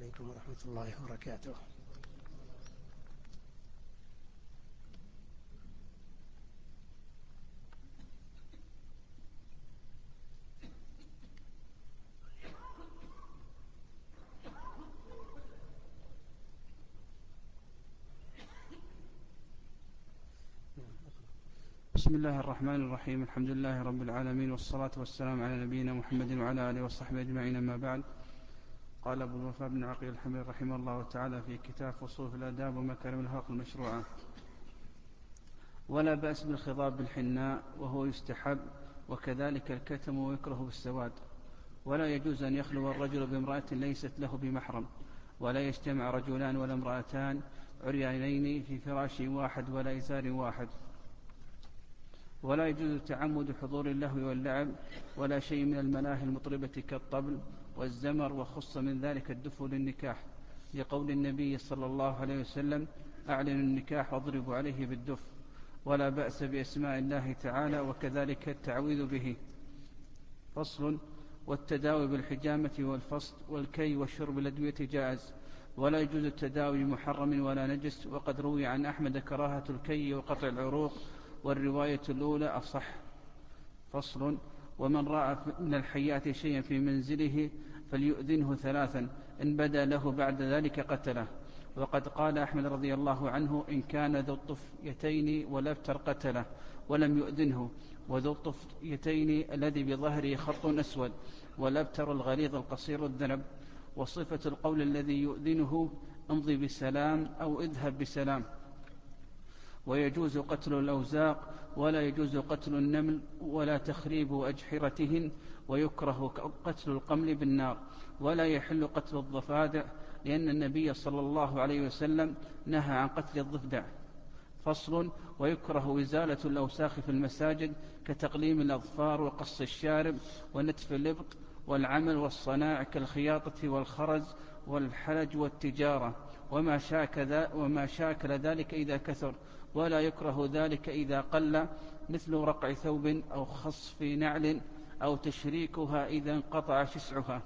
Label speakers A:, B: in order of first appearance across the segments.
A: عليكم ورحمة الله وبركاته.
B: بسم الله الرحمن الرحيم. الحمد لله رب العالمين، والصلاة والسلام على نبينا محمد وعلى آله وصحبه أجمعين، أما بعد. قال أبو الوفاء بن عقيل الحميد رحمه الله تعالى في كتاب فصول في الآداب ومكارم الأخلاق المشروعة: ولا بأس بالخضاب بالحناء وهو يستحب، وكذلك الكتم ويكره بالسواد. ولا يجوز أن يخلو الرجل بامرأة ليست له بمحرم، ولا يجتمع رجلان ولا امرأتان عريانين في فراش واحد ولا إزار واحد. ولا يجوز تعمد حضور اللهو واللعب ولا شيء من الملاهي المطربة كالطبل والزمر، وخص من ذلك الدف للنكاح، لقول النبي صلى الله عليه وسلم: أعلنوا النكاح واضربوا عليه بالدف. ولا بأس بأسماء الله تعالى وكذلك التعويذ به. فصل: والتداوي بالحجامة والفصل والكي والشرب الأدوية جائز، ولا يجوز التداوي بمحرم ولا نجس، وقد روي عن أحمد كراهة الكي وقطع العروق، والرواية الأولى أصح. فصل: ومن رأى من الحيات شيئا في منزله فليؤذنه ثلاثا، إن بدا له بعد ذلك قتله. وقد قال أحمد رضي الله عنه: إن كان ذو الطفيتين والأبتر قتله ولم يؤذنه، وذو الطفيتين الذي بظهره خط أسود، والأبتر الغليظ القصير الذنب. وصفة القول الذي يؤذنه: امضي بسلام أو اذهب بسلام. ويجوز قتل الأوزاق، ولا يجوز قتل النمل ولا تخريب أجحرتهن، ويكره قتل القمل بالنار، ولا يحل قتل الضفادع، لأن النبي صلى الله عليه وسلم نهى عن قتل الضفدع. فصل: ويكره إزالة الأوساخ في المساجد كتقليم الأظفار وقص الشارب ونتف الإبط والعمل والصناع كالخياطة والخرز والحلج والتجارة وما شاكل ذلك إذا كثر، ولا يكره ذلك إذا قل، مثل رقع ثوب أو خصف نعل أو تشريكها إذا انقطع شسعها.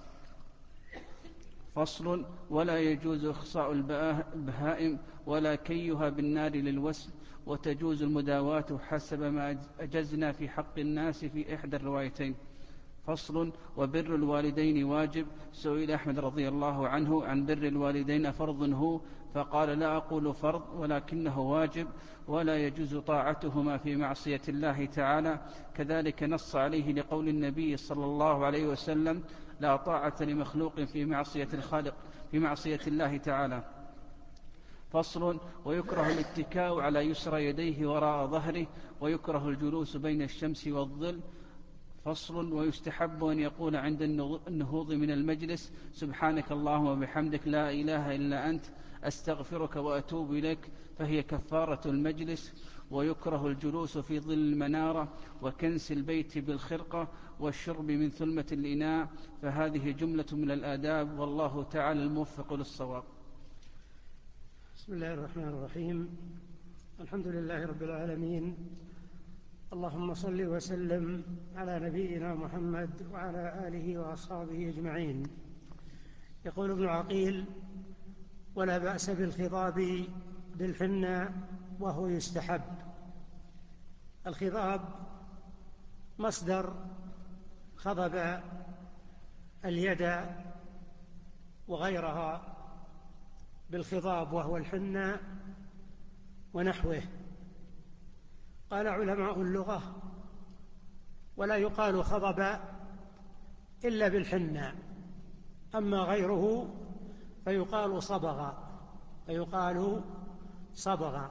B: فصل: ولا يجوز إخصاء البهائم ولا كيها بالنار للوسل، وتجوز المداواة حسب ما أجزنا في حق الناس في إحدى الروايتين. فصل: وبر الوالدين واجب. سئل أحمد رضي الله عنه عن بر الوالدين فرض هو، فقال: لا أقول فرض ولكنه واجب، ولا يجوز طاعتهما في معصية الله تعالى. كذلك نص عليه لقول النبي صلى الله عليه وسلم: لا طاعة لمخلوق في معصية الخالق في معصية الله تعالى. فصل: ويكره الاتكاء على يسرى يديه وراء ظهره، ويكره الجلوس بين الشمس والظل. فصل: ويستحب أن يقول عند النهوض من المجلس: سبحانك اللهم وبحمدك، لا إله إلا أنت، أستغفرك وأتوب إليك، فهي كفارة المجلس. ويكره الجلوس في ظل المنارة وكنس البيت بالخرقة والشرب من ثلمة الإناء، فهذه جملة من الآداب، والله تعالى الموفق للصواب.
A: بسم الله الرحمن الرحيم. الحمد لله رب العالمين، اللهم صل وسلم على نبينا محمد وعلى آله وأصحابه أجمعين. يقول ابن عقيل: ولا بأس بالخضاب بالحنى وهو يستحب. الخضاب مصدر خضب اليد وغيرها بالخضاب وهو الحنى ونحوه. قال علماء اللغة: ولا يقال خضب إلا بالحنى، أما غيره فيقال صبغ.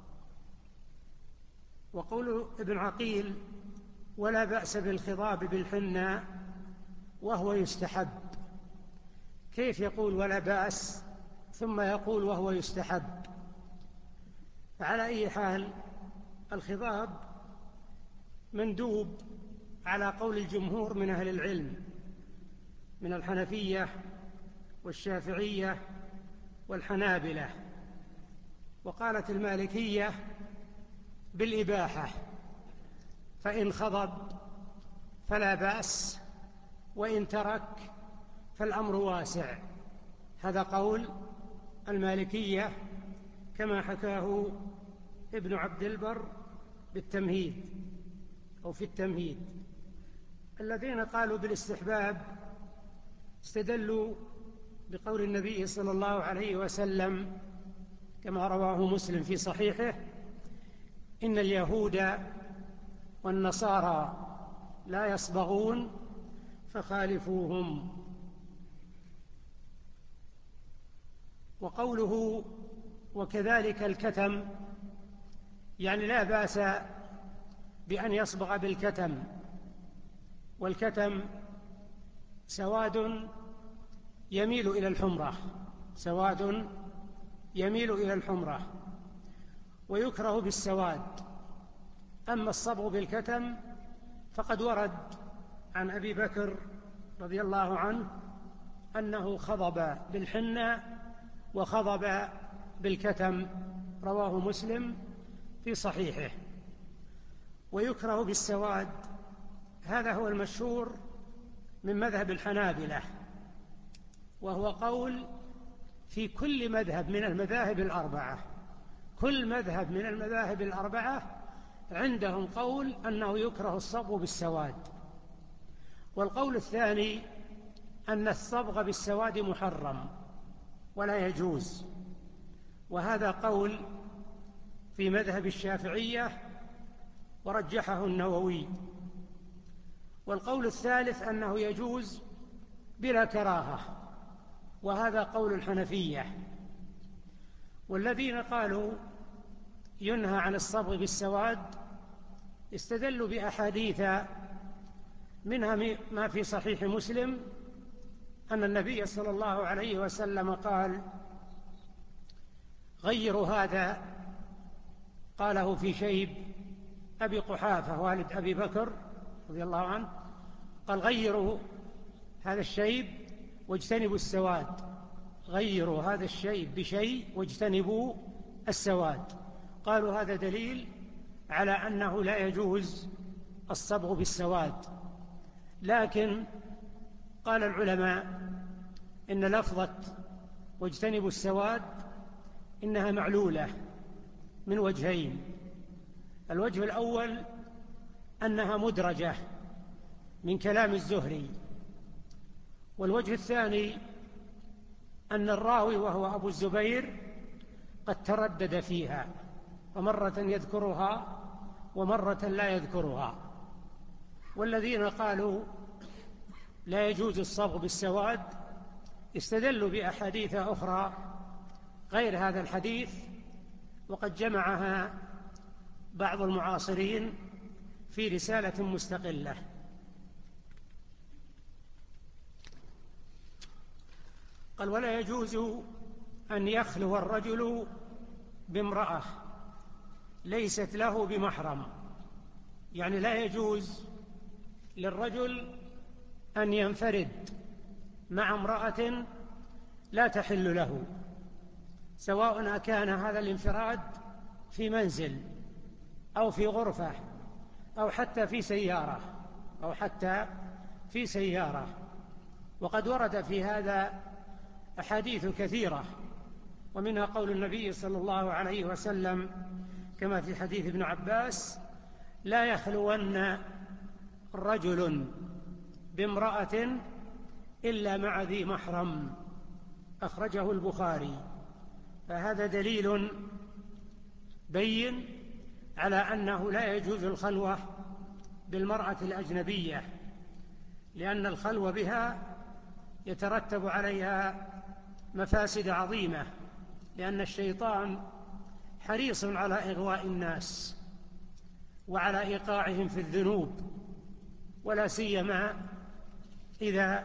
A: وقول ابن عقيل: ولا بأس بالخضاب بالحنى وهو يستحب، كيف يقول ولا بأس ثم يقول وهو يستحب؟ فعلى أي حال الخضاب مندوب على قول الجمهور من أهل العلم من الحنفية والشافعية والحنابلة، وقالت المالكية بالإباحة، فإن خضب فلا بأس، وإن ترك فالأمر واسع. هذا قول المالكية كما حكاه ابن عبد البر بالتمهيد أو في التمهيد. الذين قالوا بالاستحباب استدلوا بقول النبي صلى الله عليه وسلم كما رواه مسلم في صحيحه: إن اليهود والنصارى لا يصبغون فخالفوهم. وقوله وكذلك الكتم يعني لا بأس بأن يصبغ بالكتم، والكتم سواد يميل إلى الحمرة، سواد يميل إلى الحمرة، ويكره بالسواد. أما الصبغ بالكتم فقد ورد عن أبي بكر رضي الله عنه أنه خضب بالحنة وخضب بالكتم، رواه مسلم في صحيحه. ويكره بالسواد، هذا هو المشهور من مذهب الحنابلة، وهو قول في كل مذهب من المذاهب الأربعة. كل مذهب من المذاهب الأربعة عندهم قول أنه يكره الصبغ بالسواد. والقول الثاني أن الصبغ بالسواد محرم ولا يجوز، وهذا قول في مذهب الشافعية ورجحه النووي. والقول الثالث أنه يجوز بلا كراهة، وهذا قول الحنفية. والذين قالوا ينهى عن الصبغ بالسواد استدلوا بأحاديث، منها ما في صحيح مسلم أن النبي صلى الله عليه وسلم قال: غيروا هذا، قاله في شيب أبي قحافة والد أبي بكر رضي الله عنه، قال: غيروا هذا الشيب واجتنبوا السواد، غيروا هذا الشيب بشيء واجتنبوا السواد. قالوا هذا دليل على أنه لا يجوز الصبغ بالسواد. لكن قال العلماء إن لفظة واجتنبوا السواد إنها معلولة من وجهين: الوجه الأول أنها مدرجة من كلام الزهري، والوجه الثاني أن الراوي وهو أبو الزبير قد تردد فيها، فمرة يذكرها ومرة لا يذكرها. والذين قالوا لا يجوز الصبغ بالسواد استدلوا بأحاديث أخرى غير هذا الحديث، وقد جمعها بعض المعاصرين في رسالة مستقلة. قال: ولا يجوز أن يخلو الرجل بامرأة ليست له بمحرم، يعني لا يجوز للرجل أن ينفرد مع امرأة لا تحل له، سواء كان هذا الانفراد في منزل أو في غرفة أو حتى في سيارة وقد ورد في هذا أحاديث كثيرة، ومنها قول النبي صلى الله عليه وسلم كما في حديث ابن عباس: لا يخلون رجل بامرأة إلا مع ذي محرم، أخرجه البخاري. فهذا دليل بين على أنه لا يجوز الخلوة بالمرأة الأجنبية، لأن الخلوة بها يترتب عليها مفاسد عظيمة، لأن الشيطان حريص على إغواء الناس وعلى إيقاعهم في الذنوب، ولا سيما إذا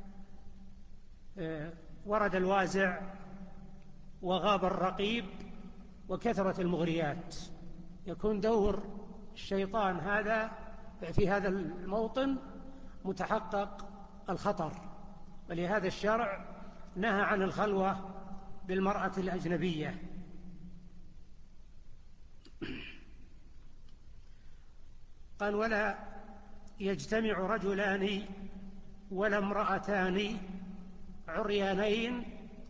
A: ورد الوازع وغاب الرقيب وكثرت المغريات، يكون دور الشيطان هذا في هذا الموطن متحقق الخطر. ولهذا الشرع نهى عن الخلوة بالمرأة الأجنبية. قال: ولا يجتمع رجلان ولا امرأتان عريانين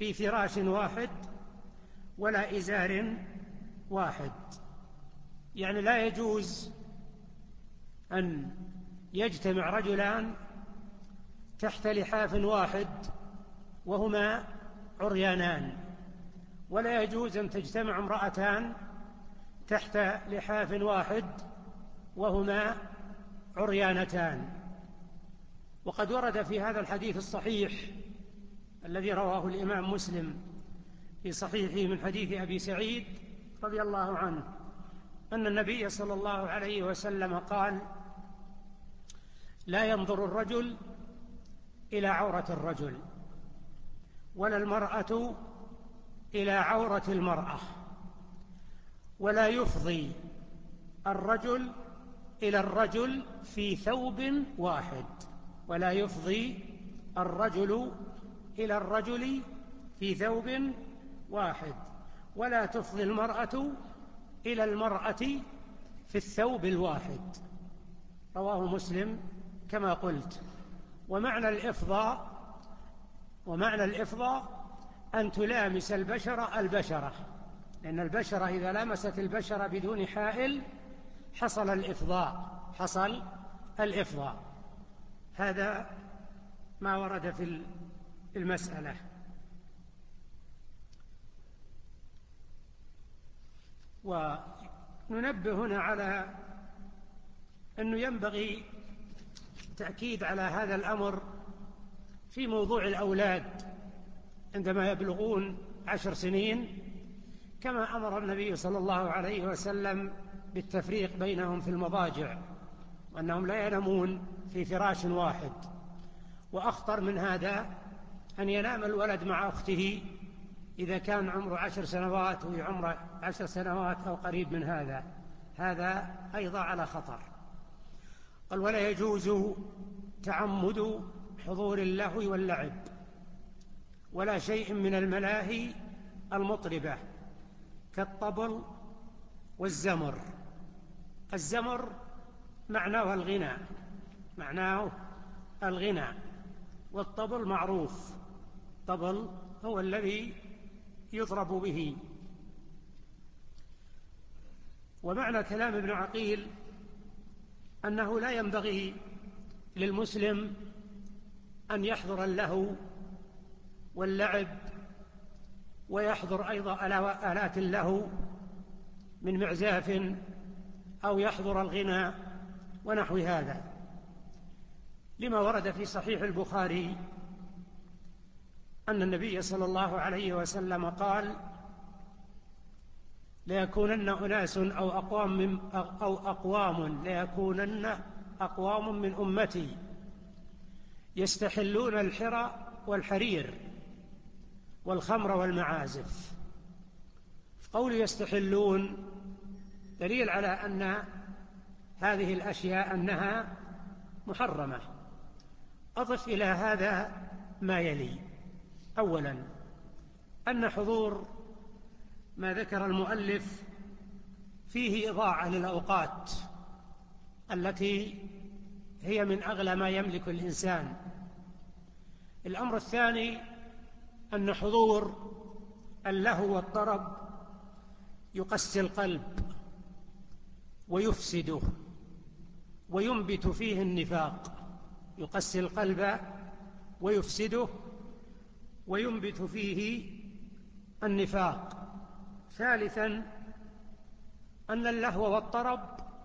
A: في فراش واحد ولا إزار واحد. يعني لا يجوز أن يجتمع رجلان تحت لحاف واحد وهما عريانان، ولا يجوز أن تجتمع امرأتان تحت لحاف واحد وهما عريانتان. وقد ورد في هذا الحديث الصحيح الذي رواه الإمام مسلم في صحيحه من حديث أبي سعيد رضي الله عنه أن النبي صلى الله عليه وسلم قال: لا ينظر الرجل إلى عورة الرجل، ولا المرأة إلى عورة المرأة، ولا يفضي الرجل إلى الرجل في ثوب واحد، ولا يفضي الرجل إلى الرجل في ثوب واحد، ولا تفضي المرأة إلى المرأة في الثوب الواحد. رواه مسلم كما قلت. ومعنى الإفضاء أن تلامس البشرة، لأن البشرة إذا لامست البشرة بدون حائل حصل الإفضاء. هذا ما ورد في المسألة. وننبه هنا على أنه ينبغي التأكيد على هذا الأمر في موضوع الأولاد عندما يبلغون 10 سنين، كما أمر النبي صلى الله عليه وسلم بالتفريق بينهم في المضاجع، وأنهم لا ينامون في فراش واحد. وأخطر من هذا أن ينام الولد مع أخته إذا كان عمره 10 سنوات وهي عمره 10 سنوات أو قريب من هذا أيضا على خطر. قال: ولا يجوز تعمد حضور اللهو واللعب ولا شيء من الملاهي المطربة كالطبل والزمر. الزمر معناه الغنى، والطبل معروف، الطبل هو الذي يضرب به. ومعنى كلام ابن عقيل أنه لا ينبغي للمسلم أن يحضر اللهو واللعب، ويحضر أيضا آلات اللهو من معزاف، أو يحضر الغنى ونحو هذا، لما ورد في صحيح البخاري أن النبي صلى الله عليه وسلم قال: ليكونن أناس ليكونن أقوام من أمتي يستحلون الحرى والحرير والخمر والمعازف. قول يستحلون دليل على أن هذه الأشياء أنها محرمة. أضف إلى هذا ما يلي: أولا، أن حضور ما ذكر المؤلف فيه إضاعة للأوقات التي هي من أغلى ما يملك الإنسان. الأمر الثاني، أن حضور اللهو والطرب يقسي القلب ويفسده وينبت فيه النفاق، يقسي القلب ويفسده وينبت فيه النفاق. ثالثا، أن اللهو والطرب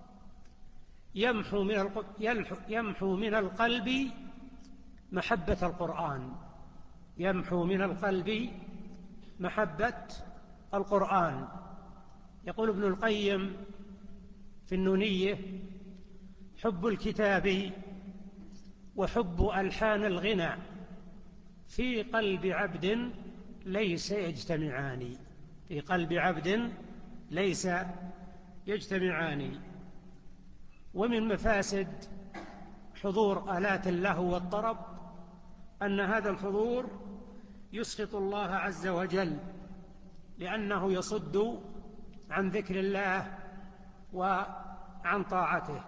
A: يمحو من القلب محبة القرآن، يمحو من القلب محبة القرآن. يقول ابن القيم في النونية: حب الكتاب وحب ألحان الغنى في قلب عبد ليس يجتمعان، في قلب عبد ليس يجتمعان. ومن مفاسد حضور آلات اللهو والطرب أن هذا الحضور يسخط الله عز وجل، لأنه يصد عن ذكر الله وعن طاعته.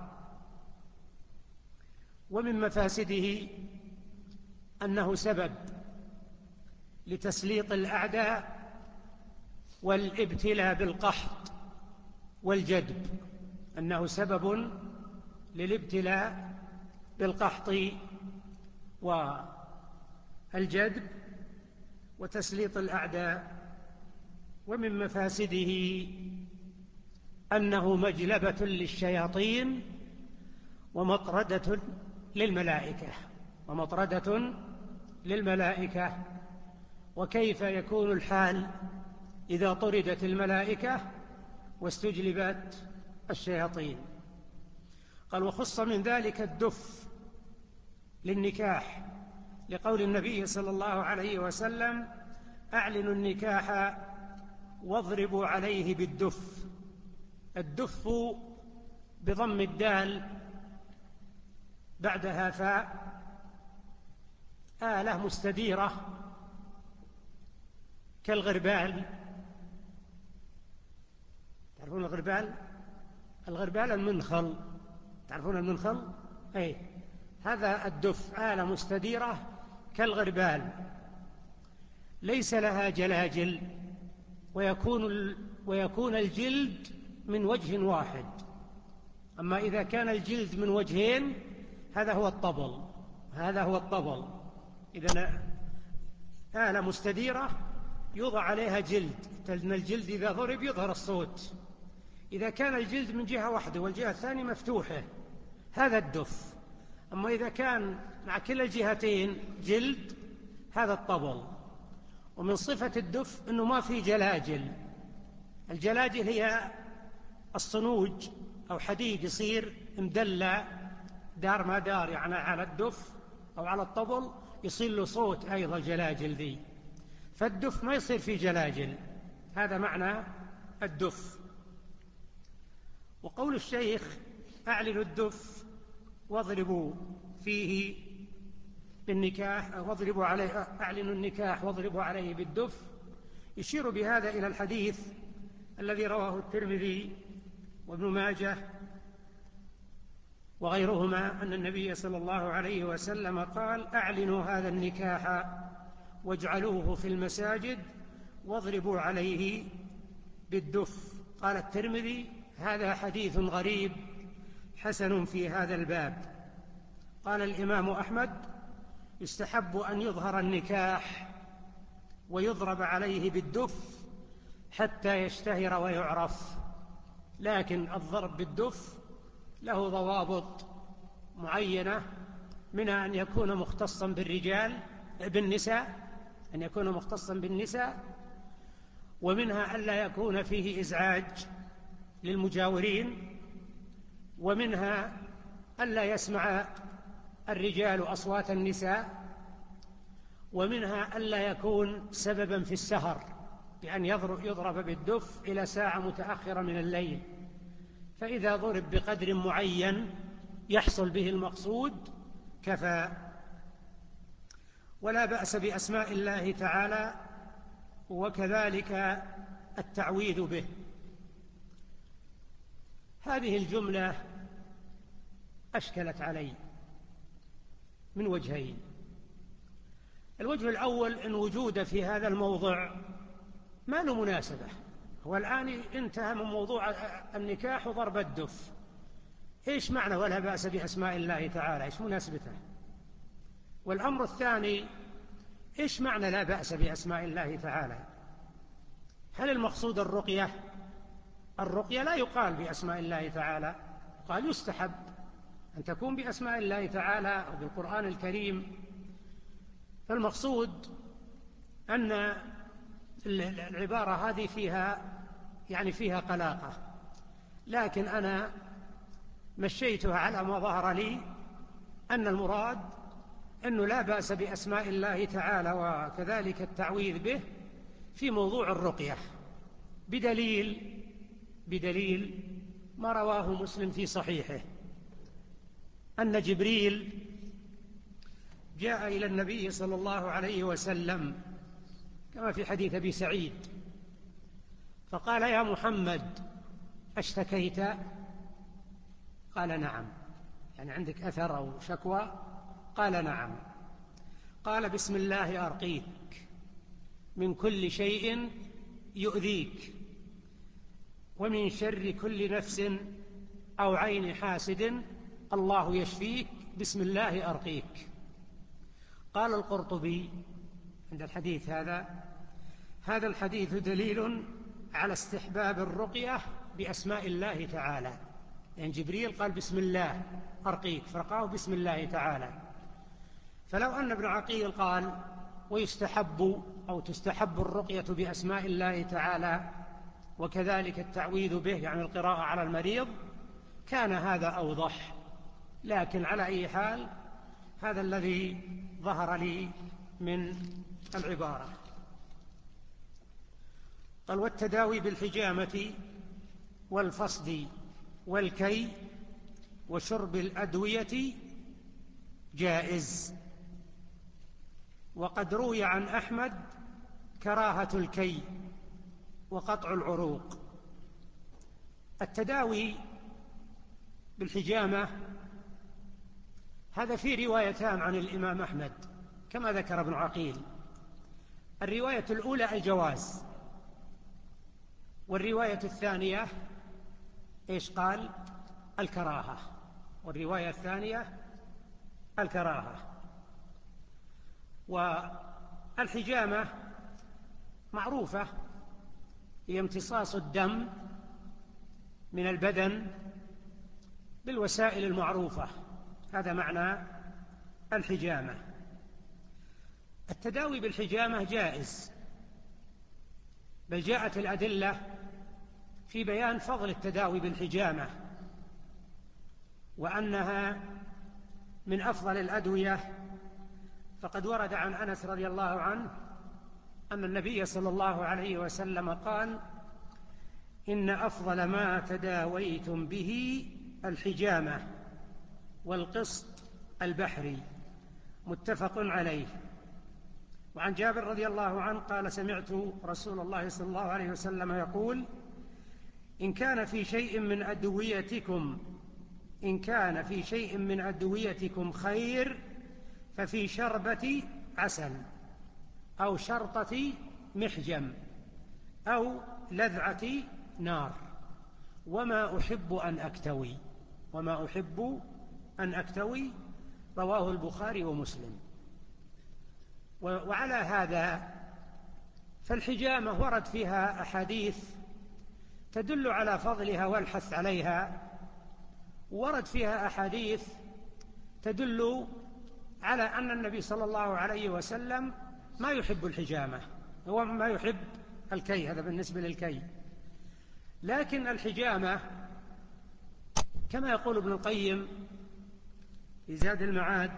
A: ومن مفاسده أنه سبب لتسليط الأعداء والابتلاء بالقحط والجدب، أنه سبب للابتلاء بالقحط والجدب وتسليط الأعداء. ومن مفاسده أنه مجلبة للشياطين ومطردة للملائكة. وكيف يكون الحال إذا طردت الملائكة واستجلبت الشياطين؟ قال: وخص من ذلك الدف للنكاح، لقول النبي صلى الله عليه وسلم: أعلنوا النكاح واضربوا عليه بالدف. الدف بضم الدال بعدها فاء، آلة مستديرة كالغربال. تعرفون الغربال؟ الغربال المنخل، تعرفون المنخل؟ أي هذا الدف، آلة مستديرة كالغربال، ليس لها جلاجل، ويكون الجلد من وجه واحد. أما إذا كان الجلد من وجهين هذا هو الطبل. إذن آلة مستديرة يوضع عليها جلد، لأن الجلد إذا ضرب يظهر الصوت. إذا كان الجلد من جهة واحدة والجهة الثانية مفتوحة هذا الدف. أما إذا كان مع كلا الجهتين جلد هذا الطبل. ومن صفة الدف أنه ما في جلاجل. الجلاجل هي الصنوج أو حديد يصير مدلع دار ما دار، يعني على الدف أو على الطبل يصير له صوت أيضا الجلاجل ذي. فالدف ما يصير فيه جلاجل، هذا معنى الدف. وقول الشيخ: أعلنوا الدف واضربوا فيه بالنكاح، واضربوا عليه، أعلنوا النكاح واضربوا عليه بالدف، يشير بهذا إلى الحديث الذي رواه الترمذي وابن ماجه وغيرهما أن النبي صلى الله عليه وسلم قال: أعلنوا هذا النكاح واجعلوه في المساجد واضربوا عليه بالدف. قال الترمذي: هذا حديث غريب حسن في هذا الباب. قال الإمام أحمد: يستحب أن يظهر النكاح ويضرب عليه بالدف حتى يشتهر ويعرف، لكن الضرب بالدف له ضوابط معينة، منها أن يكون مختصا بالنساء، أن يكون مختصا بالنساء، ومنها ألا يكون فيه إزعاج للمجاورين، ومنها ألا يسمع الرجال أصوات النساء، ومنها ألا يكون سببا في السهر بأن يضرب بالدف إلى ساعة متأخرة من الليل، فإذا ضرب بقدر معين يحصل به المقصود كفى. ولا بأس بأسماء الله تعالى وكذلك التعويذ به. هذه الجملة أشكلت علي من وجهين. الوجه الأول أن وجود في هذا الموضع ما له مناسبة، هو الآن انتهى من موضوع النكاح وضرب الدف، إيش معنى ولا بأس بأسماء الله تعالى؟ إيش مناسبته؟ والأمر الثاني: إيش معنى لا بأس بأسماء الله تعالى؟ هل المقصود الرقية؟ الرقية لا يقال بأسماء الله تعالى، قال يستحب أن تكون بأسماء الله تعالى أو بالقرآن الكريم. فالمقصود أن العبارة هذه فيها قلاقة، لكن أنا مشيتها على ما ظهر لي أن المراد أنه لا بأس بأسماء الله تعالى وكذلك التعويذ به في موضوع الرقية، بدليل ما رواه مسلم في صحيحه أن جبريل جاء إلى النبي صلى الله عليه وسلم كما في حديث أبي سعيد، فقال: يا محمد أشتكيت؟ قال: نعم. يعني عندك أثر أو شكوى؟ قال: نعم. قال: بسم الله أرقيك. من كل شيء يؤذيك، ومن شر كل نفس أو عين حاسد، الله يشفيك، بسم الله أرقيك. قال القرطبي عند الحديث هذا الحديث دليل على استحباب الرقية بأسماء الله تعالى، يعني جبريل قال بسم الله أرقيك فرقاه بسم الله تعالى. فلو أن ابن عقيل قال ويستحب أو تستحب الرقية بأسماء الله تعالى وكذلك التعويذ به، يعني القراءة على المريض، كان هذا أوضح. لكن على أي حال هذا الذي ظهر لي من العبارة. قال والتداوي بالحجامة والفصد والكي وشرب الأدوية جائز. وقد روي عن أحمد كراهة الكي وقطع العروق. التداوي بالحجامة هذا في روايتان عن الإمام أحمد كما ذكر ابن عقيل. الرواية الأولى الجواز، والرواية الثانية إيش قال؟ الكراهة. والرواية الثانية الكراهة. والحجامة معروفة، هي امتصاص الدم من البدن بالوسائل المعروفة، هذا معنى الحجامة. التداوي بالحجامة جائز، بل جاءت الأدلة في بيان فضل التداوي بالحجامة وأنها من أفضل الأدوية. فقد ورد عن أنس رضي الله عنه أن النبي صلى الله عليه وسلم قال: إن أفضل ما تداويتم به الحجامة والقسط البحري، متفق عليه. وعن جابر رضي الله عنه قال: سمعت رسول الله صلى الله عليه وسلم يقول: إن كان في شيء من أدويتكم خير ففي شربة عسل أو شرطة محجم أو لذعة نار، وما أحب أن أكتوي، رواه البخاري ومسلم. وعلى هذا فالحجامة ورد فيها أحاديث تدل على فضلها والحث عليها، ورد فيها أحاديث تدل على أن النبي صلى الله عليه وسلم ما يحب الحجامة، هو ما يحب الكي، هذا بالنسبة للكي. لكن الحجامة كما يقول ابن القيم في زاد المعاد،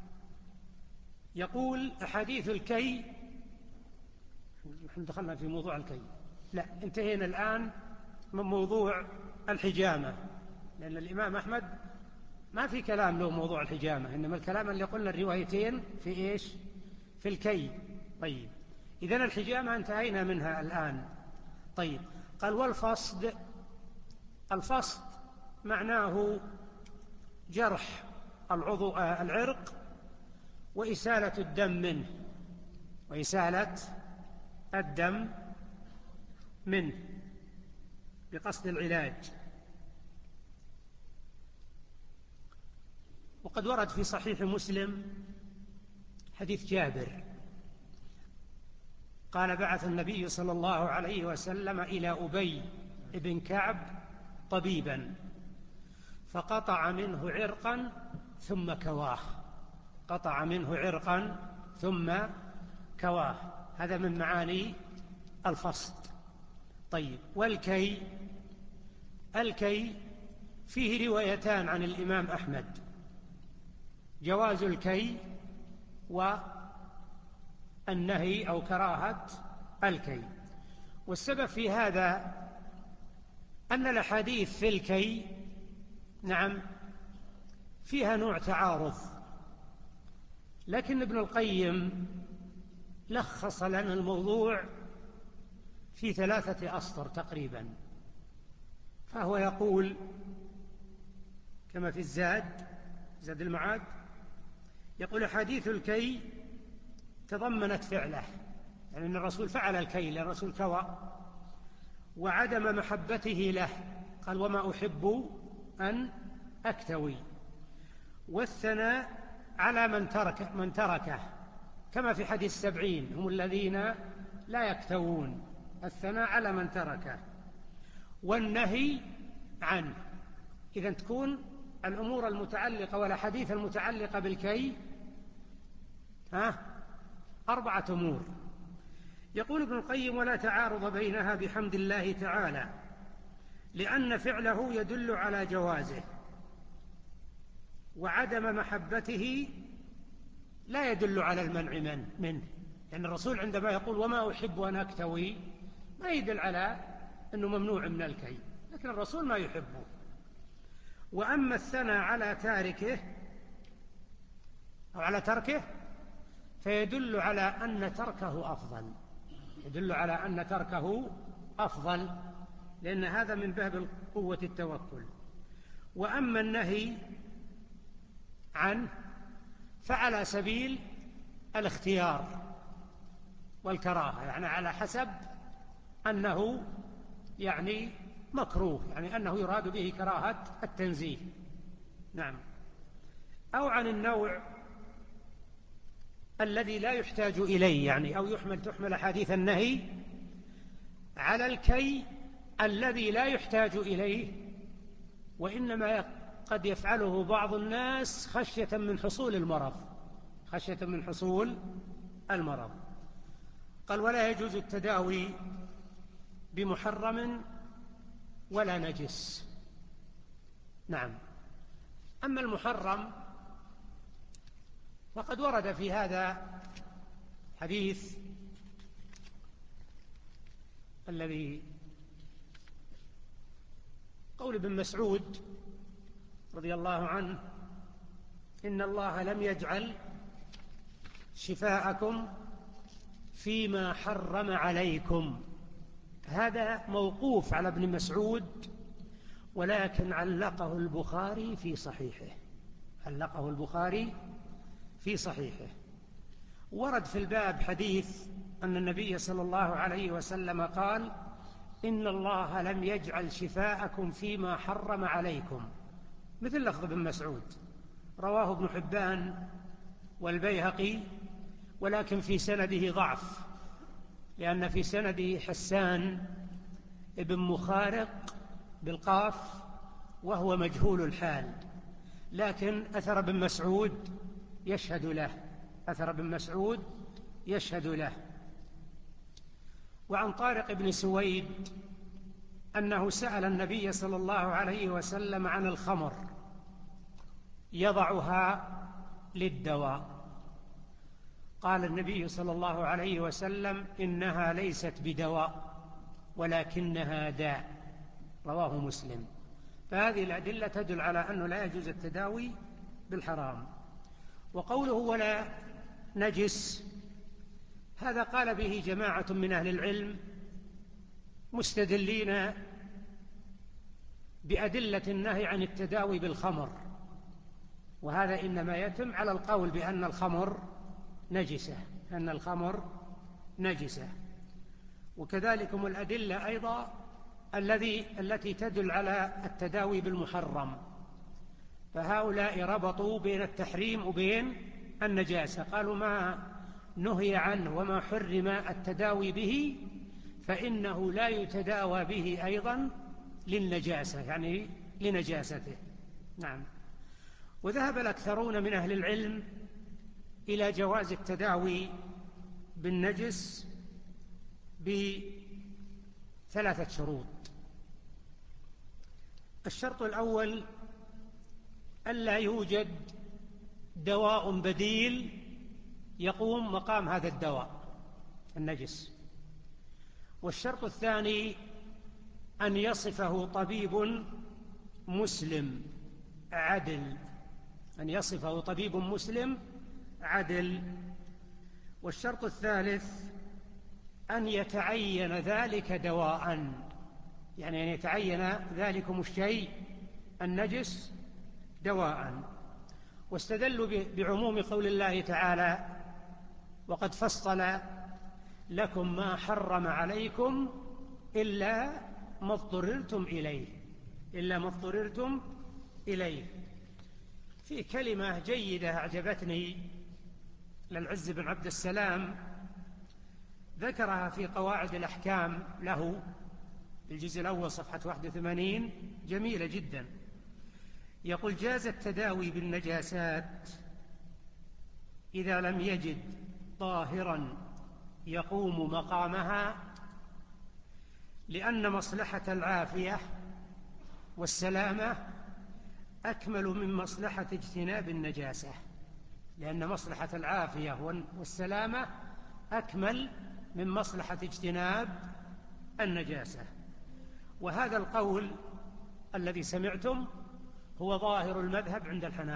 A: يقول أحاديث الكي، نحن دخلنا في موضوع الكي، لا انتهينا الآن من موضوع الحجامة، لأن الإمام أحمد ما في كلام له موضوع الحجامة، إنما الكلام اللي قلنا الروايتين في إيش؟ في الكي. طيب إذن الحجامة انتهينا منها الآن. طيب قال والفصد. الفصد معناه جرح العرق وإسالة الدم منه بقصد العلاج. وقد ورد في صحيح مسلم حديث جابر قال: بعث النبي صلى الله عليه وسلم إلى أبي بن كعب طبيبا فقطع منه عرقا ثم كواه. هذا من معاني الفصد. طيب والكي. الكي فيه روايتان عن الإمام أحمد: جواز الكي والنهي أو كراهة الكي. والسبب في هذا أن الأحاديث في الكي نعم فيها نوع تعارض، لكن ابن القيم لخص لنا الموضوع في 3 أسطر تقريبا. فهو يقول كما في زاد المعاد، يقول: حديث الكي تضمنت فعله، يعني أن الرسول فعل الكي، الرسول كوى. وعدم محبته له، قال وما أحب أن أكتوي. والثناء على من تركه كما في حديث 70 هم الذين لا يكتوون، الثناء على من تركه. والنهي عنه. إذن تكون الأمور المتعلقة والأحاديث المتعلقة بالكي 4 أمور. يقول ابن القيم: ولا تعارض بينها بحمد الله تعالى، لأن فعله يدل على جوازه، وعدم محبته لا يدل على المنع منه، لأن الرسول عندما يقول وما أحب أن أكتوي ما يدل على أنه ممنوع من الكي، لكن الرسول ما يحبه. وأما الثناء على تاركه أو على تركه فيدل على أن تركه أفضل، يدل على أن تركه أفضل، لأن هذا من باب قوة التوكل. وأما النهي عنه فعلى سبيل الاختيار والكراهة، يعني على حسب أنه يعني مكروه، يعني أنه يراد به كراهة التنزيه. نعم. أو عن النوع الذي لا يحتاج إليه، يعني أو تحمل أحاديث النهي على الكي الذي لا يحتاج إليه، وإنما قد يفعله بعض الناس خشية من حصول المرض، خشية من حصول المرض. قال: ولا يجوز التداوي بمحرم ولا نجس. نعم. أما المحرم فقد ورد في هذا حديث الذي قول ابن مسعود رضي الله عنه: إن الله لم يجعل شفاءكم فيما حرم عليكم. هذا موقوف على ابن مسعود، ولكن علقه البخاري في صحيحه، علقه البخاري في صحيحه. ورد في الباب حديث أن النبي صلى الله عليه وسلم قال: إن الله لم يجعل شفاءكم فيما حرم عليكم، مثل لفظ ابن مسعود. رواه ابن حبان والبيهقي، ولكن في سنده ضعف، لأن في سنده حسان ابن مخارق بالقاف وهو مجهول الحال، لكن أثر ابن مسعود يشهد له، أثر ابن مسعود يشهد له. وعن طارق بن سويد أنه سأل النبي صلى الله عليه وسلم عن الخمر يضعها للدواء، قال النبي صلى الله عليه وسلم: إنها ليست بدواء ولكنها داء. رواه مسلم. فهذه الأدلة تدل على أنه لا يجوز التداوي بالحرام. وقوله ولا نجس، هذا قال به جماعة من أهل العلم مستدلين بأدلة النهي عن التداوي بالخمر، وهذا إنما يتم على القول بأن الخمر نجسة، أن الخمر نجسة. وكذلكم الأدلة أيضا التي تدل على التداوي بالمحرم، فهؤلاء ربطوا بين التحريم وبين النجاسة، قالوا ما نهي عنه وما حرم التداوي به فإنه لا يتداوى به أيضا للنجاسة، يعني لنجاسته. نعم. وذهب الأكثرون من أهل العلم إلى جواز التداوي بالنجس ب3 شروط. الشرط الأول: ألا يوجد دواء بديل يقوم مقام هذا الدواء النجس. والشرط الثاني: أن يصفه طبيب مسلم عدل، أن يصفه طبيب مسلم عدل. والشرط الثالث: أن يتعين ذلك دواء، يعني أن يتعين ذلكم الشيء النجس دواء. واستدلوا بعموم قول الله تعالى: وقد فصل لكم ما حرم عليكم إلا ما اضطررتم إليه. في كلمة جيدة أعجبتني للعز بن عبد السلام، ذكرها في قواعد الأحكام له الجزء الأول صفحة 81، جميلة جدا. يقول: جاز التداوي بالنجاسات إذا لم يجد طاهرا يقوم مقامها، لأن مصلحة العافية والسلامة أكمل من مصلحة اجتناب النجاسة. لأن مصلحة العافية والسلامة أكمل من مصلحة اجتناب النجاسة. وهذا القول الذي سمعتم هو ظاهر المذهب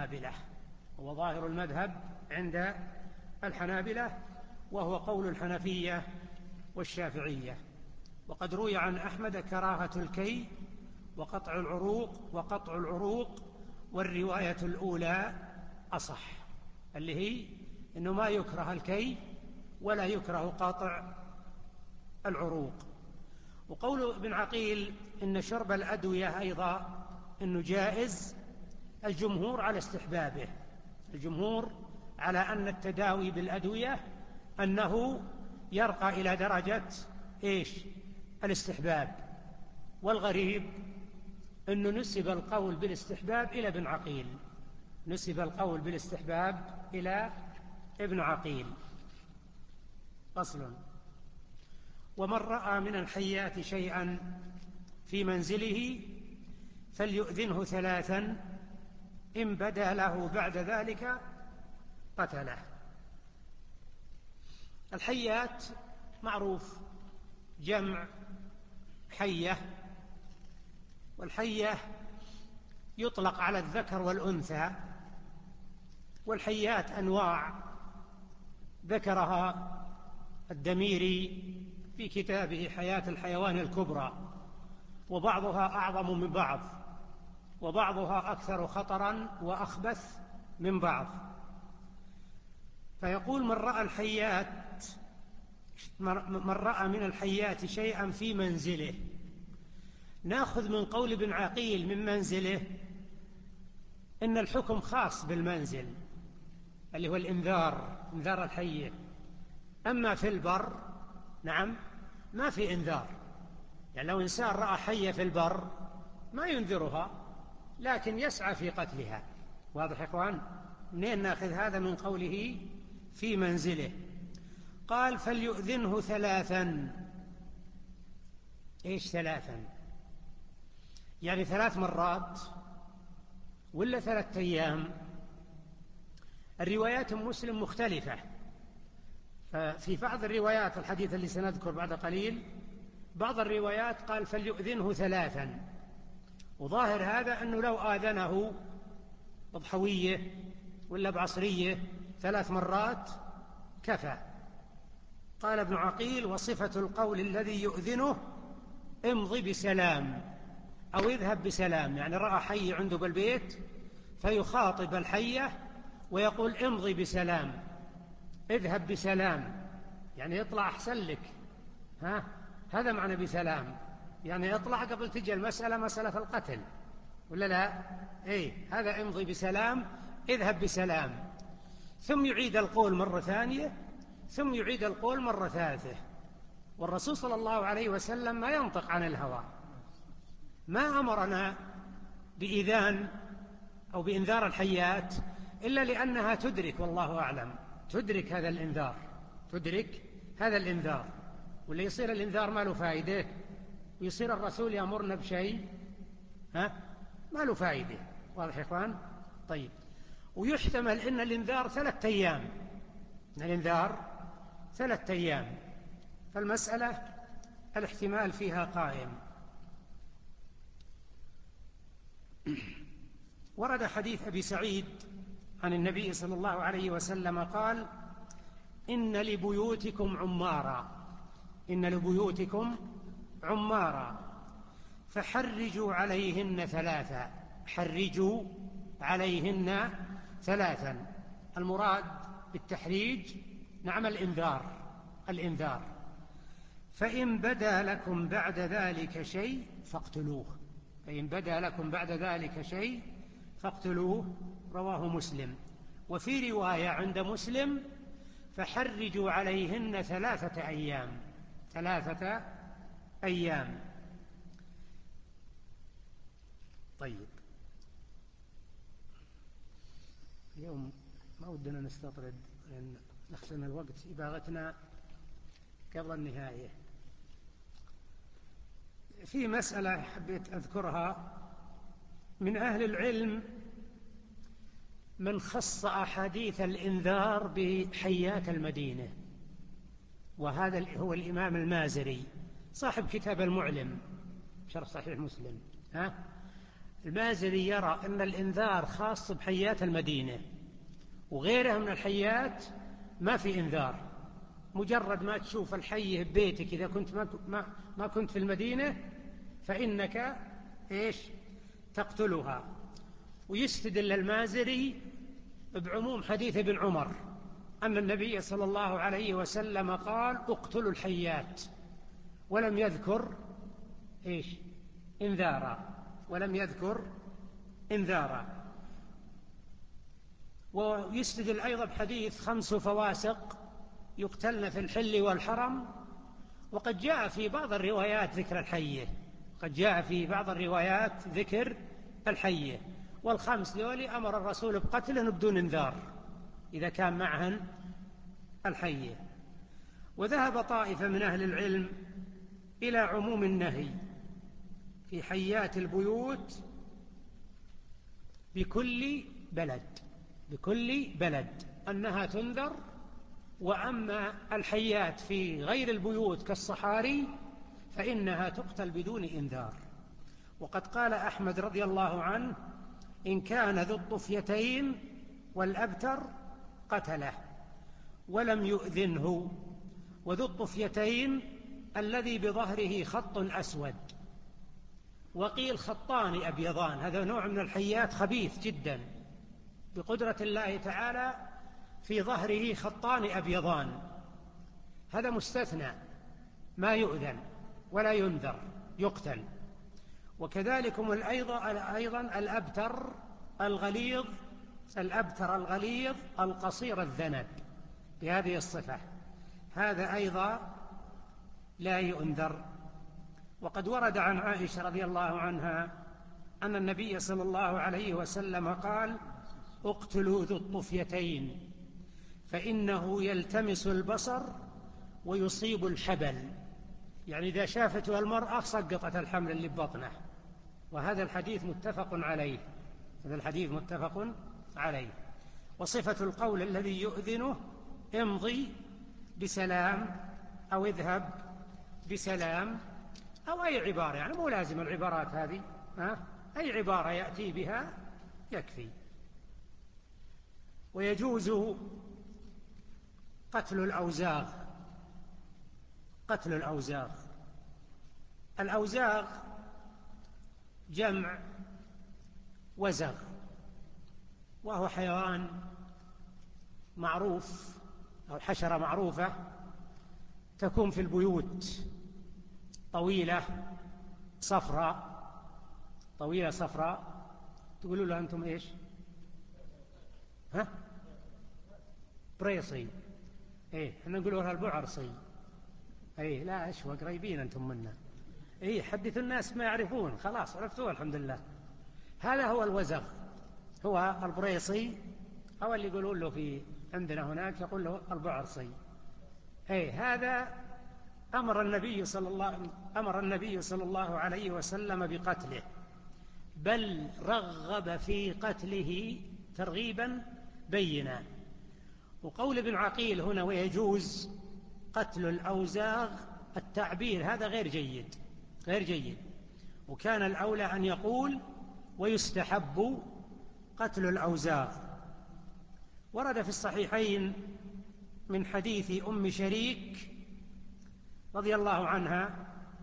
A: عند الحنابلة، وهو قول الحنفية والشافعية. وقد روي عن أحمد كراهة الكي وقطع العروق، والرواية الأولى أصح، اللي هي إنه ما يكره الكي ولا يكره قطع العروق. وقول ابن عقيل إن شرب الأدوية أيضا إنه جائز، الجمهور على استحبابه، الجمهور على أن التداوي بالأدوية أنه يرقى إلى درجة الاستحباب. والغريب أنه نسب القول بالاستحباب إلى ابن عقيل. فصل: ومن رأى من الحيات شيئا في منزله فليؤذنه 3، إن بدا له بعد ذلك قتله. الحيات معروف جمع حية، والحية يطلق على الذكر والأنثى، والحيات أنواع ذكرها الدميري في كتابه حياة الحيوان الكبرى، وبعضها أعظم من بعض، وبعضها أكثر خطرا وأخبث من بعض. فيقول: من رأى من الحيات شيئا في منزله. نأخذ من قول ابن عقيل من منزله إن الحكم خاص بالمنزل اللي هو إنذار الحية. أما في البر نعم ما في إنذار، يعني لو إنسان رأى حية في البر ما ينذرها، لكن يسعى في قتلها. واضح يا إخوان؟ منين نأخذ هذا؟ من قوله في منزله. قال: فليؤذنه 3. إيش 3؟ يعني 3 مرات ولا 3 أيام؟ الروايات مسلم مختلفة، ففي بعض الروايات الحديث اللي سنذكر بعد قليل، بعض الروايات قال فليؤذنه 3، وظاهر هذا أنه لو آذنه بضحوية ولا بعصرية 3 مرات كفى. قال ابن عقيل: وصفة القول الذي يؤذنه امضي بسلام أو اذهب بسلام، يعني رأى حي عنده بالبيت فيخاطب الحية ويقول امضي بسلام، اذهب بسلام، يعني اطلع أحسن لك، هذا معنى بسلام، يعني اطلع قبل تجي مسألة القتل، ولا لا؟ هذا امضي بسلام، اذهب بسلام. ثم يعيد القول مرة ثانية، ثم يعيد القول مرة ثالثة. والرسول صلى الله عليه وسلم ما ينطق عن الهوى، ما أمرنا بإذان أو بإنذار الحيات إلا لأنها تدرك، والله أعلم، تدرك هذا الإنذار، واللي يصير الإنذار ما له فائدة، ويصير الرسول يأمرنا بشيء ما له فائدة. واضح يا إخوان؟ طيب. ويحتمل أن الإنذار 3 أيام، فالمسألة الاحتمال فيها قائم. ورد حديث أبي سعيد عن النبي صلى الله عليه وسلم قال: إن لبيوتكم عمارا فحرجوا عليهن 3. حرجوا عليهن 3. المراد بالتحريج نعم الإنذار، فإن بدا لكم بعد ذلك شيء فاقتلوه. فإن بدا لكم بعد ذلك شيء فاقتلوه. رواه مسلم. وفي رواية عند مسلم: فحرجوا عليهن 3 أيام. 3 أيام. طيب، اليوم ما ودنا نستطرد لأن نخسن الوقت، إباغتنا قبل النهاية. في مسألة حبيت أذكرها: من أهل العلم من خص أحاديث الإنذار بحيات المدينة، وهذا هو الإمام المازري صاحب كتاب المعلم شرح صحيح مسلم. المازري يرى أن الإنذار خاص بحيات المدينة، وغيرها من الحيات ما في إنذار. مجرد ما تشوف الحية ببيتك إذا كنت ما كنت في المدينة فإنك تقتلها. ويستدل المازري بعموم حديث ابن عمر أن النبي صلى الله عليه وسلم قال: اقتلوا الحيات، ولم يذكر إنذارا، ولم يذكر إنذارا. ويستدل أيضا بحديث 5 فواسق يقتلن في الحل والحرم، وقد جاء في بعض الروايات ذكر الحية، قد جاء في بعض الروايات ذكر الحية. وال5 ذولي أمر الرسول بقتلهم بدون إنذار إذا كان معهن الحية. وذهب طائفة من أهل العلم إلى عموم النهي في حيات البيوت بكل بلد أنها تنذر، وأما الحيات في غير البيوت كالصحاري فإنها تقتل بدون إنذار. وقد قال أحمد رضي الله عنه: إن كان ذو الطفيتين والأبتر قتله ولم يؤذنه. وذو الطفيتين الذي بظهره خط أسود، وقيل خطان أبيضان، هذا نوع من الحيات خبيث جدا بقدرة الله تعالى، في ظهره خطان أبيضان، هذا مستثنى، ما يؤذن ولا ينذر، يقتل. وكذلك أيضا الأبتر الغليظ القصير الذنب بهذه الصفة، هذا أيضا لا يؤنذر. وقد ورد عن عائشة رضي الله عنها أن النبي صلى الله عليه وسلم قال: اقتلوا ذو الطفيتين فإنه يلتمس البصر ويصيب الحبل، يعني إذا شافته المرأة سقطت الحمل اللي ببطنه. وهذا الحديث متفق عليه، وصفة القول الذي يؤذنه: امضي بسلام أو اذهب بسلام، أو أي عبارة، يعني مو لازم العبارات هذه، أي عبارة يأتي بها يكفي. ويجوز قتل الأوزاغ. الأوزاغ جمع وزغ، وهو حيوان معروف أو حشرة معروفة تكون في البيوت، طويلة صفراء. تقولوا له أنتم إيش؟ بريصي. احنا نقولوا لها البعرصي. لا أشوى، قريبين أنتم منا. حدثوا الناس ما يعرفون، خلاص عرفتوه الحمد لله. هذا هو الوزغ، هو البريصي، أو اللي يقولون له في عندنا هناك يقول له البعرصي. هذا أمر النبي صلى الله عليه وسلم بقتله، بل رغب في قتله ترغيبا بينا. وقول ابن عقيل هنا ويجوز قتل الأوزاغ، التعبير هذا غير جيد، وكان الأولى أن يقول ويستحب قتل الأوزاغ. ورد في الصحيحين من حديث أم شريك رضي الله عنها،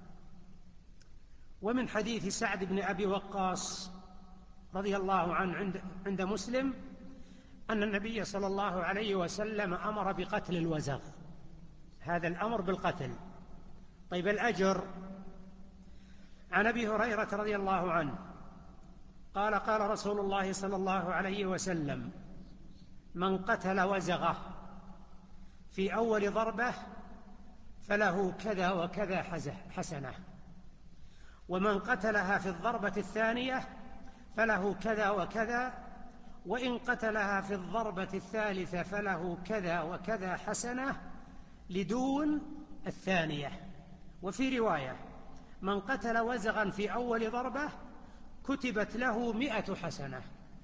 A: ومن حديث سعد بن أبي وقاص رضي الله عنه عند مسلم، أن النبي صلى الله عليه وسلم أمر بقتل الوزغ، هذا الأمر بالقتل. طيب الأجر، عن أبي هريرة رضي الله عنه قال قال رسول الله صلى الله عليه وسلم: من قتل وزغه في أول ضربة فله كذا وكذا حسنة، ومن قتلها في الضربة الثانية فله كذا وكذا، وإن قتلها في الضربة الثالثة فله كذا وكذا حسنة لدون الثانية. وفي رواية: من قتل وزغا في أول ضربة كتبت له 100 حسنة،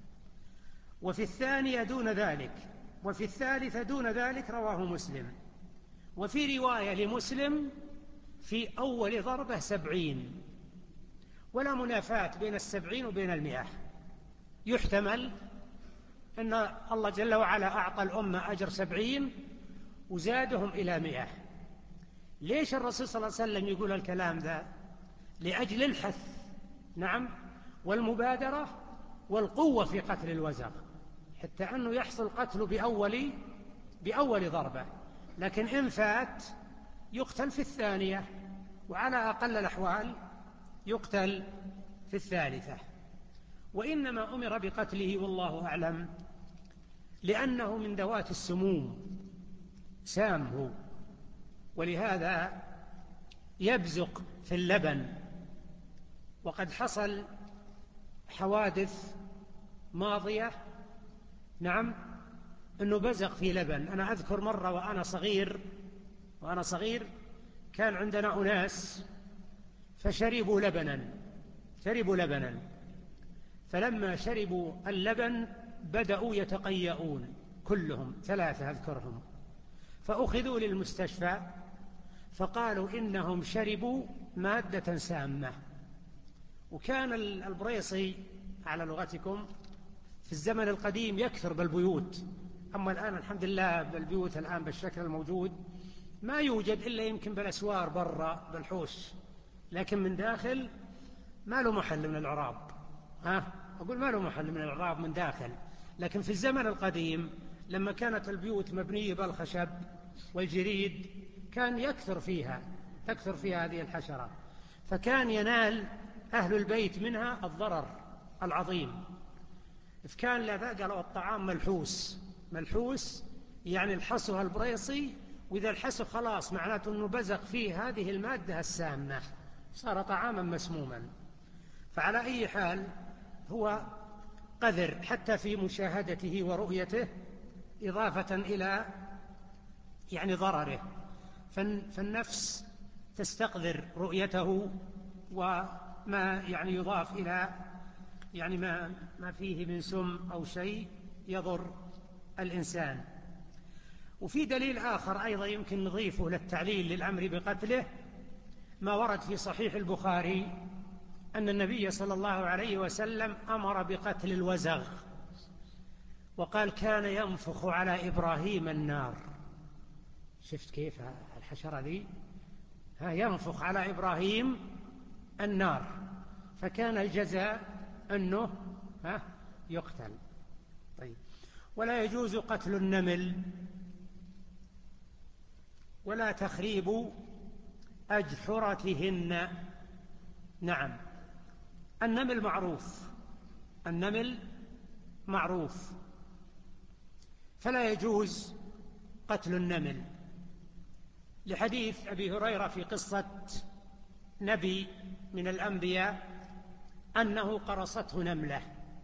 A: وفي الثانية دون ذلك، وفي الثالثة دون ذلك. رواه مسلم. وفي رواية لمسلم: في أول ضربة 70. ولا منافاة بين 70 وبين 100. يحتمل أن الله جل وعلا أعطى الأمة أجر 70 وزادهم إلى 100. ليش الرسول صلى الله عليه وسلم يقول الكلام ذا؟ لأجل الحث، نعم، والمبادرة والقوة في قتل الوزغ، حتى أنه يحصل قتله بأول ضربة، لكن إن فات يقتل في الثانية، وعلى أقل الأحوال يقتل في الثالثة. وإنما أمر بقتله والله أعلم لأنه من ذوات السموم، سام هو، ولهذا يبزق في اللبن. وقد حصل حوادث ماضية، نعم، أنه بزق في لبن. أنا أذكر مرة وأنا صغير كان عندنا أناس فشربوا لبنا، فلما شربوا اللبن بدأوا يتقيؤون كلهم، 3 أذكرهم، فأخذوا للمستشفى فقالوا إنهم شربوا مادة سامة. وكان البريصي على لغتكم في الزمن القديم يكثر بالبيوت، أما الآن الحمد لله بالبيوت الآن بالشكل الموجود ما يوجد إلا يمكن بالأسوار برا بالحوش، لكن من داخل ما له محل من الإعراب. أقول ما له محل من الإعراب من داخل. لكن في الزمن القديم لما كانت البيوت مبنية بالخشب والجريد كان تكثر فيها هذه الحشرة، فكان ينال أهل البيت منها الضرر العظيم. إذ كان لا قالوا الطعام ملحوس يعني الحسه البريصي، وإذا الحسه خلاص معناته أنه بزق فيه هذه المادة السامة، صار طعاما مسموما. فعلى أي حال هو قذر حتى في مشاهدته ورؤيته، إضافة إلى يعني ضرره، فالنفس تستقذر رؤيته وما يعني يضاف إلى يعني ما فيه من سم أو شيء يضر الإنسان. وفي دليل آخر أيضا يمكن نضيفه للتعليل للأمر بقتله، ما ورد في صحيح البخاري أن النبي صلى الله عليه وسلم أمر بقتل الوزغ، وقال: كان ينفخ على إبراهيم النار. شفت كيف الحشرة ذي؟ ينفخ على إبراهيم النار، فكان الجزاء أنه يقتل. طيب، ولا يجوز قتل النمل ولا تخريب أجحرتهن. نعم، النمل معروف، فلا يجوز قتل النمل، لحديث أبي هريرة في قصة نبي من الأنبياء أنه قرصته نملة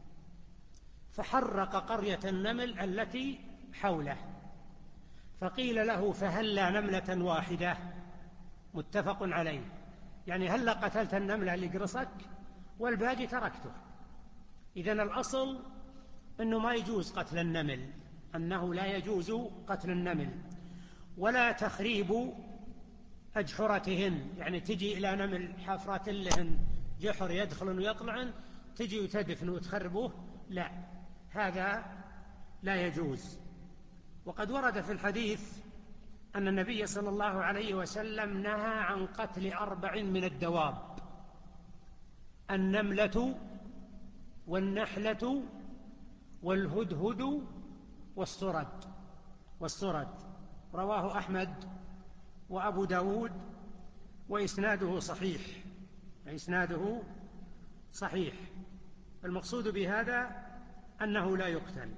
A: فحرق قرية النمل التي حوله، فقيل له: فهلا نملة واحدة؟ متفق عليه، يعني هلا قتلت النملة اللي قرصك والباقي تركته. إذن الأصل أنه ما يجوز قتل النمل، أنه لا يجوز قتل النمل. ولا تخريب أجحرتهن، يعني تجي إلى نمل حافرات لهن جحر يدخلن ويطلعن، تجي وتدفن وتخربوه، لا، هذا لا يجوز. وقد ورد في الحديث أن النبي صلى الله عليه وسلم نهى عن قتل 4 من الدواب: النملة والنحلة والهدهد والصرد. رواه أحمد وأبو داود وإسناده صحيح. إسناده صحيح. المقصود بهذا أنه لا يقتل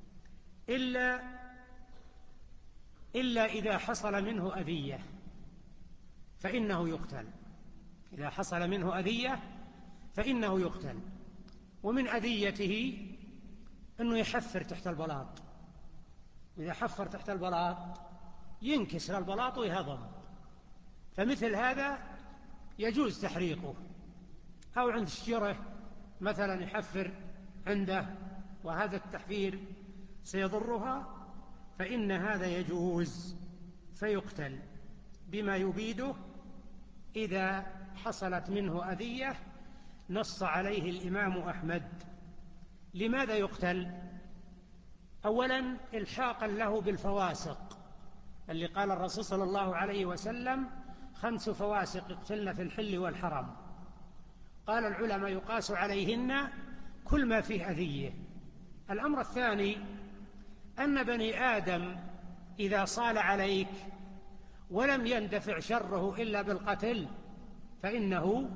A: إلا إذا حصل منه أذية فإنه يقتل. إذا حصل منه أذية فإنه يقتل. ومن أذيته أنه يحفر تحت البلاط. إذا حفر تحت البلاط ينكسر البلاط ويهضم، فمثل هذا يجوز تحريقه. أو عند شجرة مثلا يحفر عنده وهذا التحفير سيضرها، فإن هذا يجوز فيقتل بما يبيده إذا حصلت منه أذية. نص عليه الإمام أحمد. لماذا يقتل؟ أولا إلحاقا له بالفواسق اللي قال الرسول صلى الله عليه وسلم 5 فواسق يقتلن في الحل والحرم. قال العلماء يقاس عليهن كل ما فيه أذية. الأمر الثاني أن بني آدم إذا صال عليك ولم يندفع شره إلا بالقتل فإنه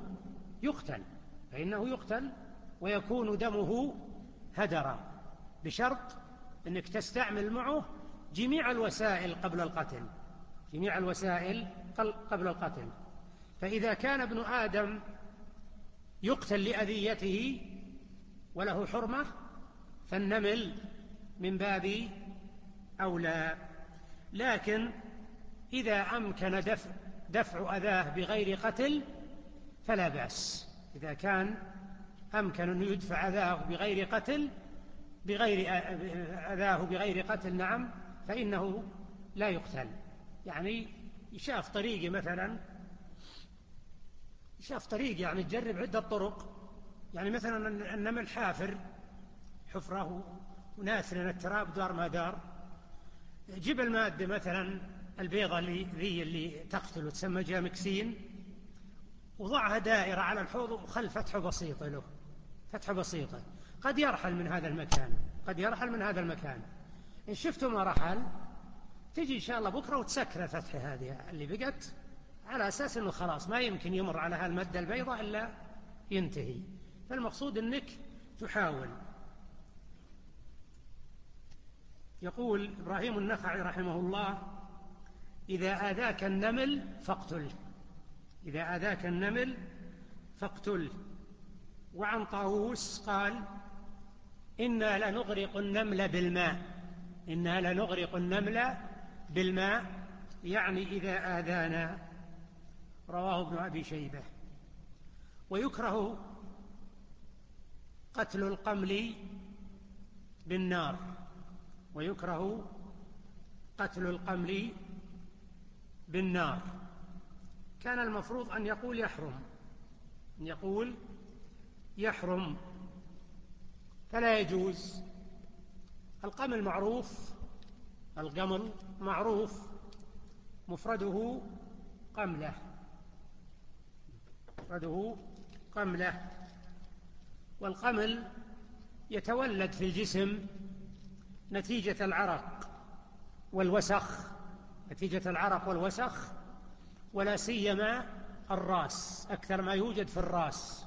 A: يقتل ويكون دمه هدرا، بشرط أنك تستعمل معه جميع الوسائل قبل القتل. فإذا كان ابن آدم يقتل لأذيته وله حرمة فالنمل من باب أولى. لكن إذا أمكن دفع أذاه بغير قتل فلا بأس. إذا كان أمكن أن يدفع أذاه بغير قتل نعم، فإنه لا يقتل. يعني يشاف طريق يعني تجرب عدة طرق. يعني مثلا النمل حافر حفره وناثر التراب دار ما دار، جيب المادة مثلا البيضة اللي تقتل وتسمى جامكسين وضعها دائرة على الحوض وخل فتحة بسيطة. قد يرحل من هذا المكان. إن شفتوا ما رحل تجي إن شاء الله بكرة وتسكر الفتحة هذه اللي بقت، على أساس أنه خلاص ما يمكن يمر على هالمادة البيضاء إلا ينتهي. فالمقصود أنك تحاول. يقول إبراهيم النخعي رحمه الله: إذا آذاك النمل فاقتله. وعن طاووس قال: إنا لنغرق النمل بالماء يعني إذا آذانا. رواه ابن أبي شيبة. ويكره قتل القمل بالنار. كان المفروض أن يقول يحرم فلا يجوز. القمل معروف مفرده قملة. والقمل يتولد في الجسم نتيجة العرق والوسخ، ولا سيما الراس، أكثر ما يوجد في الراس.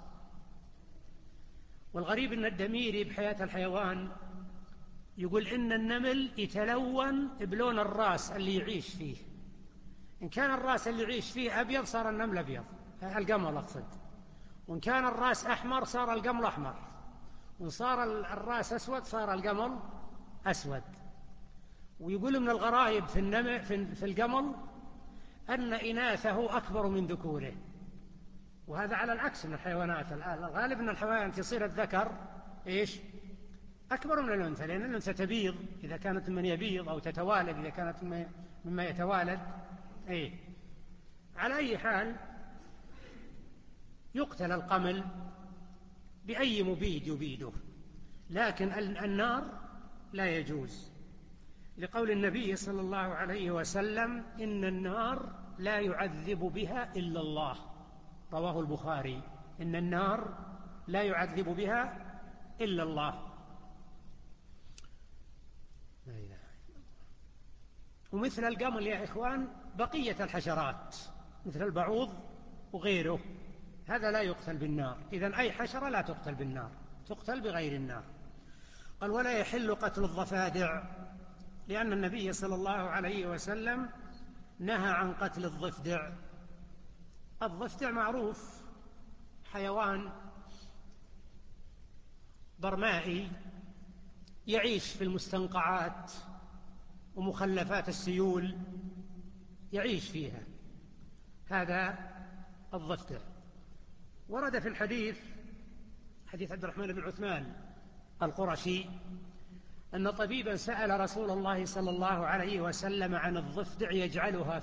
A: والغريب أن الدميري بحياة الحيوان يقول إن النمل يتلون بلون الراس اللي يعيش فيه. إن كان الراس اللي يعيش فيه أبيض صار النمل أبيض، القمل أقصد. وإن كان الراس أحمر صار القمل أحمر، وإن صار الراس أسود صار القمل أسود. ويقول من الغرائب في القمل أن إناثه أكبر من ذكوره، وهذا على العكس من الحيوانات. الغالب أن الحيوانات يصير الذكر أكبر من الأنثى، لأن الأنثى تبيض إذا كانت من يبيض، أو تتوالد إذا كانت مما يتوالد. على أي حال يقتل القمل بأي مبيد يبيده، لكن النار لا يجوز، لقول النبي صلى الله عليه وسلم: إن النار لا يعذب بها إلا الله. رواه البخاري. إن النار لا يعذب بها إلا الله. لا إله إلا الله. ومثل القمل يا إخوان بقية الحشرات مثل البعوض وغيره، هذا لا يقتل بالنار. إذن أي حشرة لا تقتل بالنار، تقتل بغير النار. قال: ولا يحل قتل الضفادع، لأن النبي صلى الله عليه وسلم نهى عن قتل الضفدع. الضفدع معروف، حيوان برمائي يعيش في المستنقعات ومخلفات السيول، يعيش فيها، هذا الضفدع. ورد في الحديث، حديث عبد الرحمن بن عثمان القرشي، أن طبيبا سأل رسول الله صلى الله عليه وسلم عن الضفدع يجعلها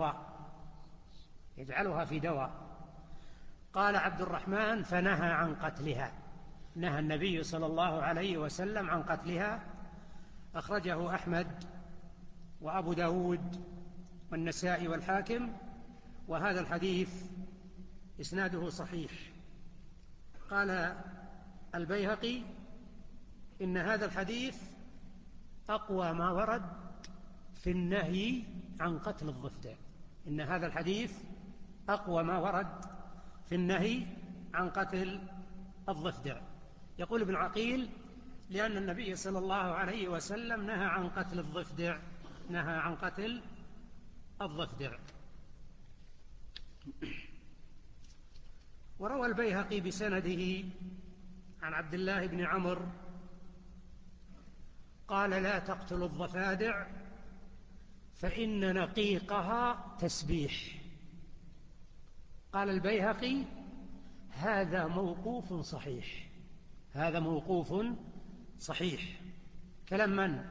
A: في دواء، قال عبد الرحمن: فنهى عن قتلها. نهى النبي صلى الله عليه وسلم عن قتلها. أخرجه أحمد وأبو داود والنسائي والحاكم، وهذا الحديث إسناده صحيح. قال البيهقي: إن هذا الحديث أقوى ما ورد في النهي عن قتل الضفدع. إن هذا الحديث أقوى ما ورد في النهي عن قتل الضفدع. يقول ابن عقيل: لأن النبي صلى الله عليه وسلم نهى عن قتل الضفدع، نهى عن قتل الضفدع. وروى البيهقي بسنده عن عبد الله بن عمرو قال: لا تقتلوا الضفادع فإن نقيقها تسبيح. قال البيهقي: هذا موقوف صحيح، هذا موقوف صحيح. كلام من؟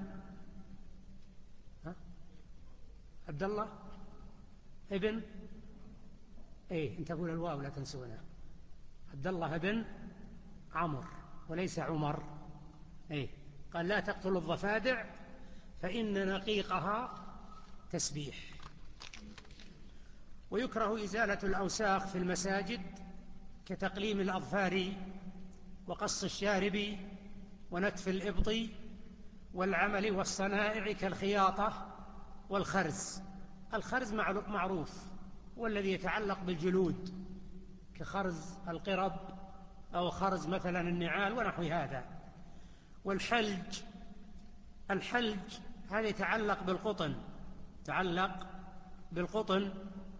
A: عبد الله ابن انت قول الواو لا تنسونها. عبد الله بن عمرو وليس عمر. قال: لا تقتلوا الضفادع فإن نقيقها تسبيح. ويكره إزالة الأوساخ في المساجد كتقليم الأظفار وقص الشارب ونتف الإبط والعمل والصنائع كالخياطة والخرز. الخرز معروف، هو الذي يتعلق بالجلود كخرز القرب أو خرز مثلا النعال ونحو هذا. والحلج، الحلج هذا يتعلق بالقطن، يتعلق بالقطن،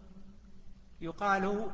A: يقال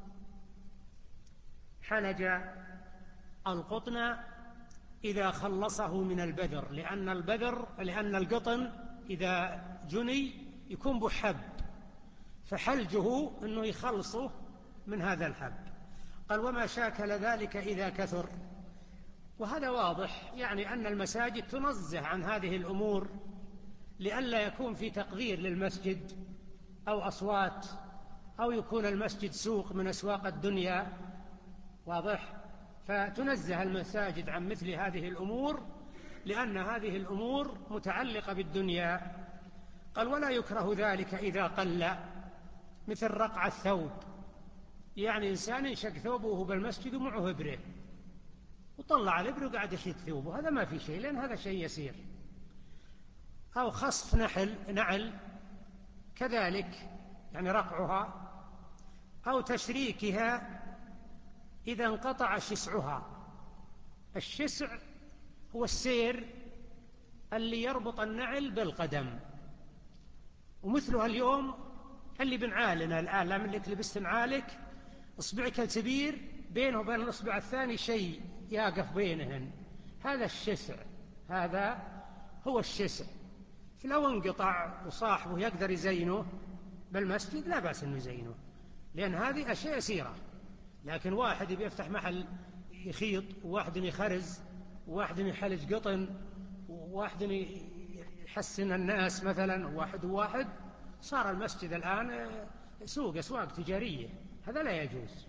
A: حلج القطن إذا خلصه من البذر، لأن القطن إذا جني يكون بحب، فحلجه أنه يخلصه من هذا الحب. قال: وما شاكل ذلك إذا كثر. وهذا واضح، يعني أن المساجد تنزه عن هذه الأمور لئلا يكون في تقدير للمسجد أو أصوات، أو يكون المسجد سوق من أسواق الدنيا، واضح، فتنزه المساجد عن مثل هذه الأمور لأن هذه الأمور متعلقة بالدنيا. قال: ولا يكره ذلك إذا قل، مثل رقع الثوب، يعني إنسان ينشق ثوبه بالمسجد ومعه إبرة وطلع الإبرة وقاعد يشد ثوبه، هذا ما في شيء، لأن هذا شيء يسير. أو خصف نعل كذلك، يعني رقعها، أو تشريكها إذا انقطع شسعها. الشسع هو السير اللي يربط النعل بالقدم، ومثلها اليوم اللي بنعالنا الآن، لا من لك لبست نعالك إصبعك الكبير بينه وبين الإصبع الثاني شيء يقف بينهن، هذا الشسع، هذا هو الشسع. فلو انقطع وصاحبه يقدر يزينه بالمسجد لا بأس أنه يزينه، لأن هذه أشياء يسيرة. لكن واحد يفتح محل يخيط، وواحد يخرز، وواحد يحلج قطن، وواحد يحسن الناس مثلا، وواحد صار المسجد الآن أسواق تجارية، هذا لا يجوز.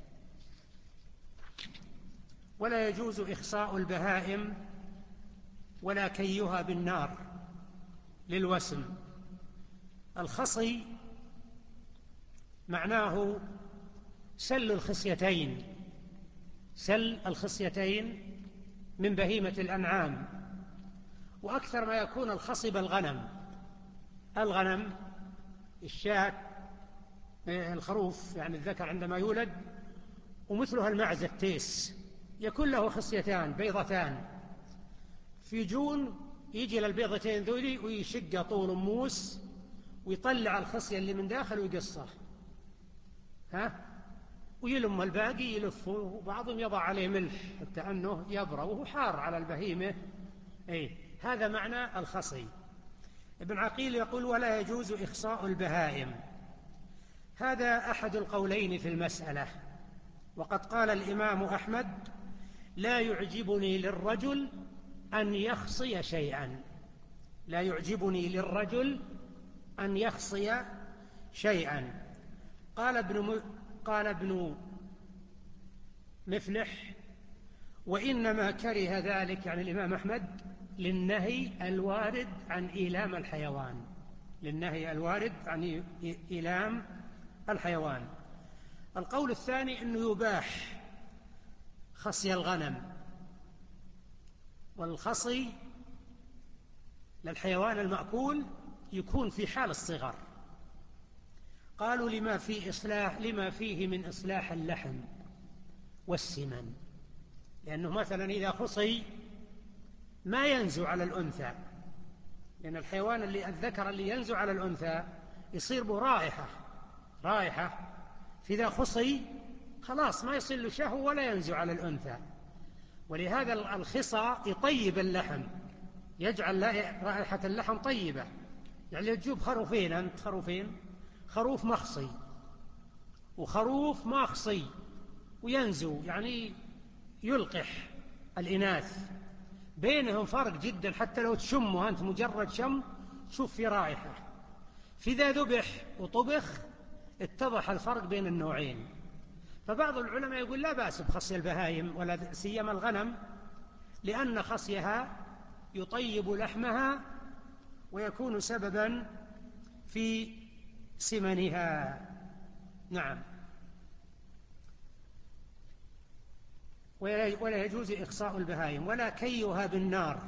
A: ولا يجوز إخصاء البهائم ولا كيها بالنار للوسم. الخصي معناه سل الخصيتين من بهيمة الأنعام، وأكثر ما يكون الخصي بالغنم، الشاة الخروف يعني الذكر عندما يولد، ومثلها المعز التيس يكون له خصيتان بيضتان، في جون يجي للبيضتين ذولي ويشق طول موس ويطلع الخصية اللي من داخل ويقصه، ويلم الباقي يلفه، وبعضهم يضع عليه ملح حتى أنه يبرى وهو حار على البهيمة. هذا معنى الخصي. ابن عقيل يقول: ولا يجوز إخصاء البهائم. هذا أحد القولين في المسألة. وقد قال الإمام أحمد: لا يعجبني للرجل أن يخصي شيئا. لا يعجبني للرجل أن يخصي شيئا. قال ابن مفلح: وإنما كره ذلك، يعني الإمام أحمد، للنهي الوارد عن إيلام الحيوان. للنهي الوارد عن إيلام الحيوان. القول الثاني أنه يباح خصي الغنم، والخصي للحيوان المأكول يكون في حال الصغر. قالوا لما فيه من إصلاح اللحم والسمن، لأنه مثلا إذا خصي ما ينزو على الأنثى، لأن الحيوان الذكر اللي ينزو على الأنثى يصير به رائحة، فإذا خصي خلاص ما يصير له شهوة ولا ينزو على الأنثى. ولهذا الخصى يطيب اللحم، يجعل رائحة اللحم طيبة. يعني تجيب خروفين، خروف مخصي وخروف ماخصي وينزو، يعني يلقح الإناث، بينهم فرق جدا، حتى لو تشمه أنت مجرد شم تشوف في رائحة. فإذا ذبح وطبخ اتضح الفرق بين النوعين. فبعض العلماء يقول لا بأس بخصي البهائم ولا سيما الغنم، لأن خصيها يطيب لحمها ويكون سببا في سمنها. نعم. ولا يجوز إخصاء البهائم ولا كيها بالنار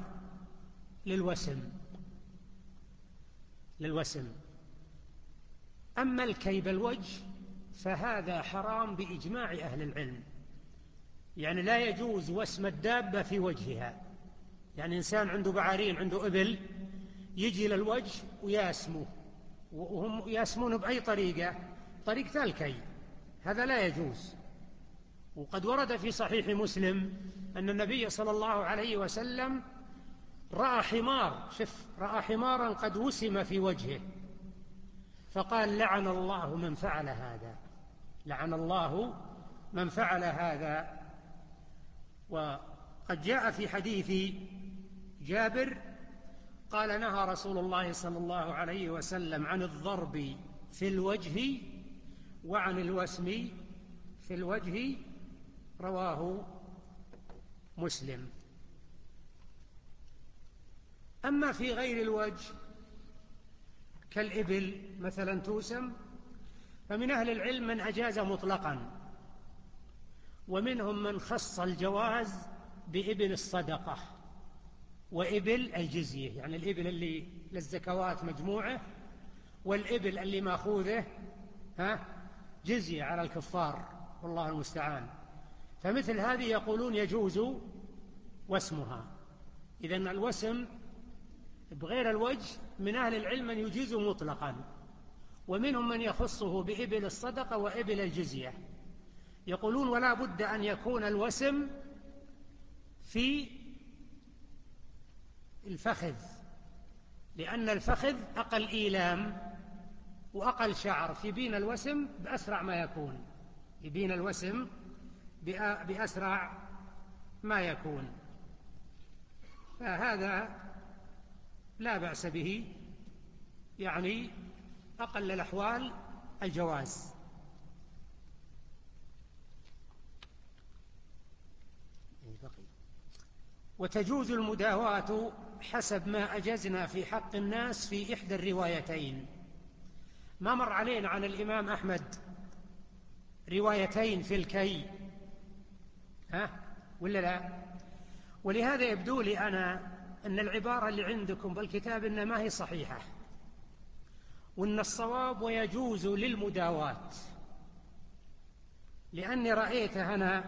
A: للوسم. أما الكي بالوجه فهذا حرام بإجماع أهل العلم. يعني لا يجوز وسم الدابة في وجهها. يعني إنسان عنده بعارين، عنده إبل، يجي للوجه وياسمه، وهم ياسمون بأي طريقة الكي، هذا لا يجوز. وقد ورد في صحيح مسلم أن النبي صلى الله عليه وسلم رأى حمارا قد وسم في وجهه، فقال: لعن الله من فعل هذا، لعن الله من فعل هذا. وقد جاء في حديث جابر قال: نهى رسول الله صلى الله عليه وسلم عن الضرب في الوجه وعن الوسم في الوجه، رواه مسلم. أما في غير الوجه كالإبل مثلا توسم، فمن أهل العلم من أجاز مطلقا، ومنهم من خص الجواز بإبل الصدقة وإبل الجزية، يعني الإبل اللي للزكوات مجموعة، والإبل اللي ماخوذه جزية على الكفار، والله المستعان. فمثل هذه يقولون يجوز وسمها. إذن الوسم بغير الوجه من أهل العلم من يجيز مطلقا، ومنهم من يخصه بإبل الصدقة وإبل الجزية. يقولون: ولا بد أن يكون الوسم في الفخذ، لأن الفخذ أقل إيلام وأقل شعر، يبين الوسم بأسرع ما يكون، يبين الوسم بأسرع ما يكون. فهذا لا بأس به، يعني أقل الأحوال الجواز. وتجوز المداواة حسب ما أجزنا في حق الناس في إحدى الروايتين. ما مر علينا عن الإمام أحمد روايتين في الكي، ولا لا؟ ولهذا يبدو لي أنا أن العبارة اللي عندكم بالكتاب إنها ما هي صحيحة، وإن الصواب ويجوز للمداواة، لأني رأيتها أنا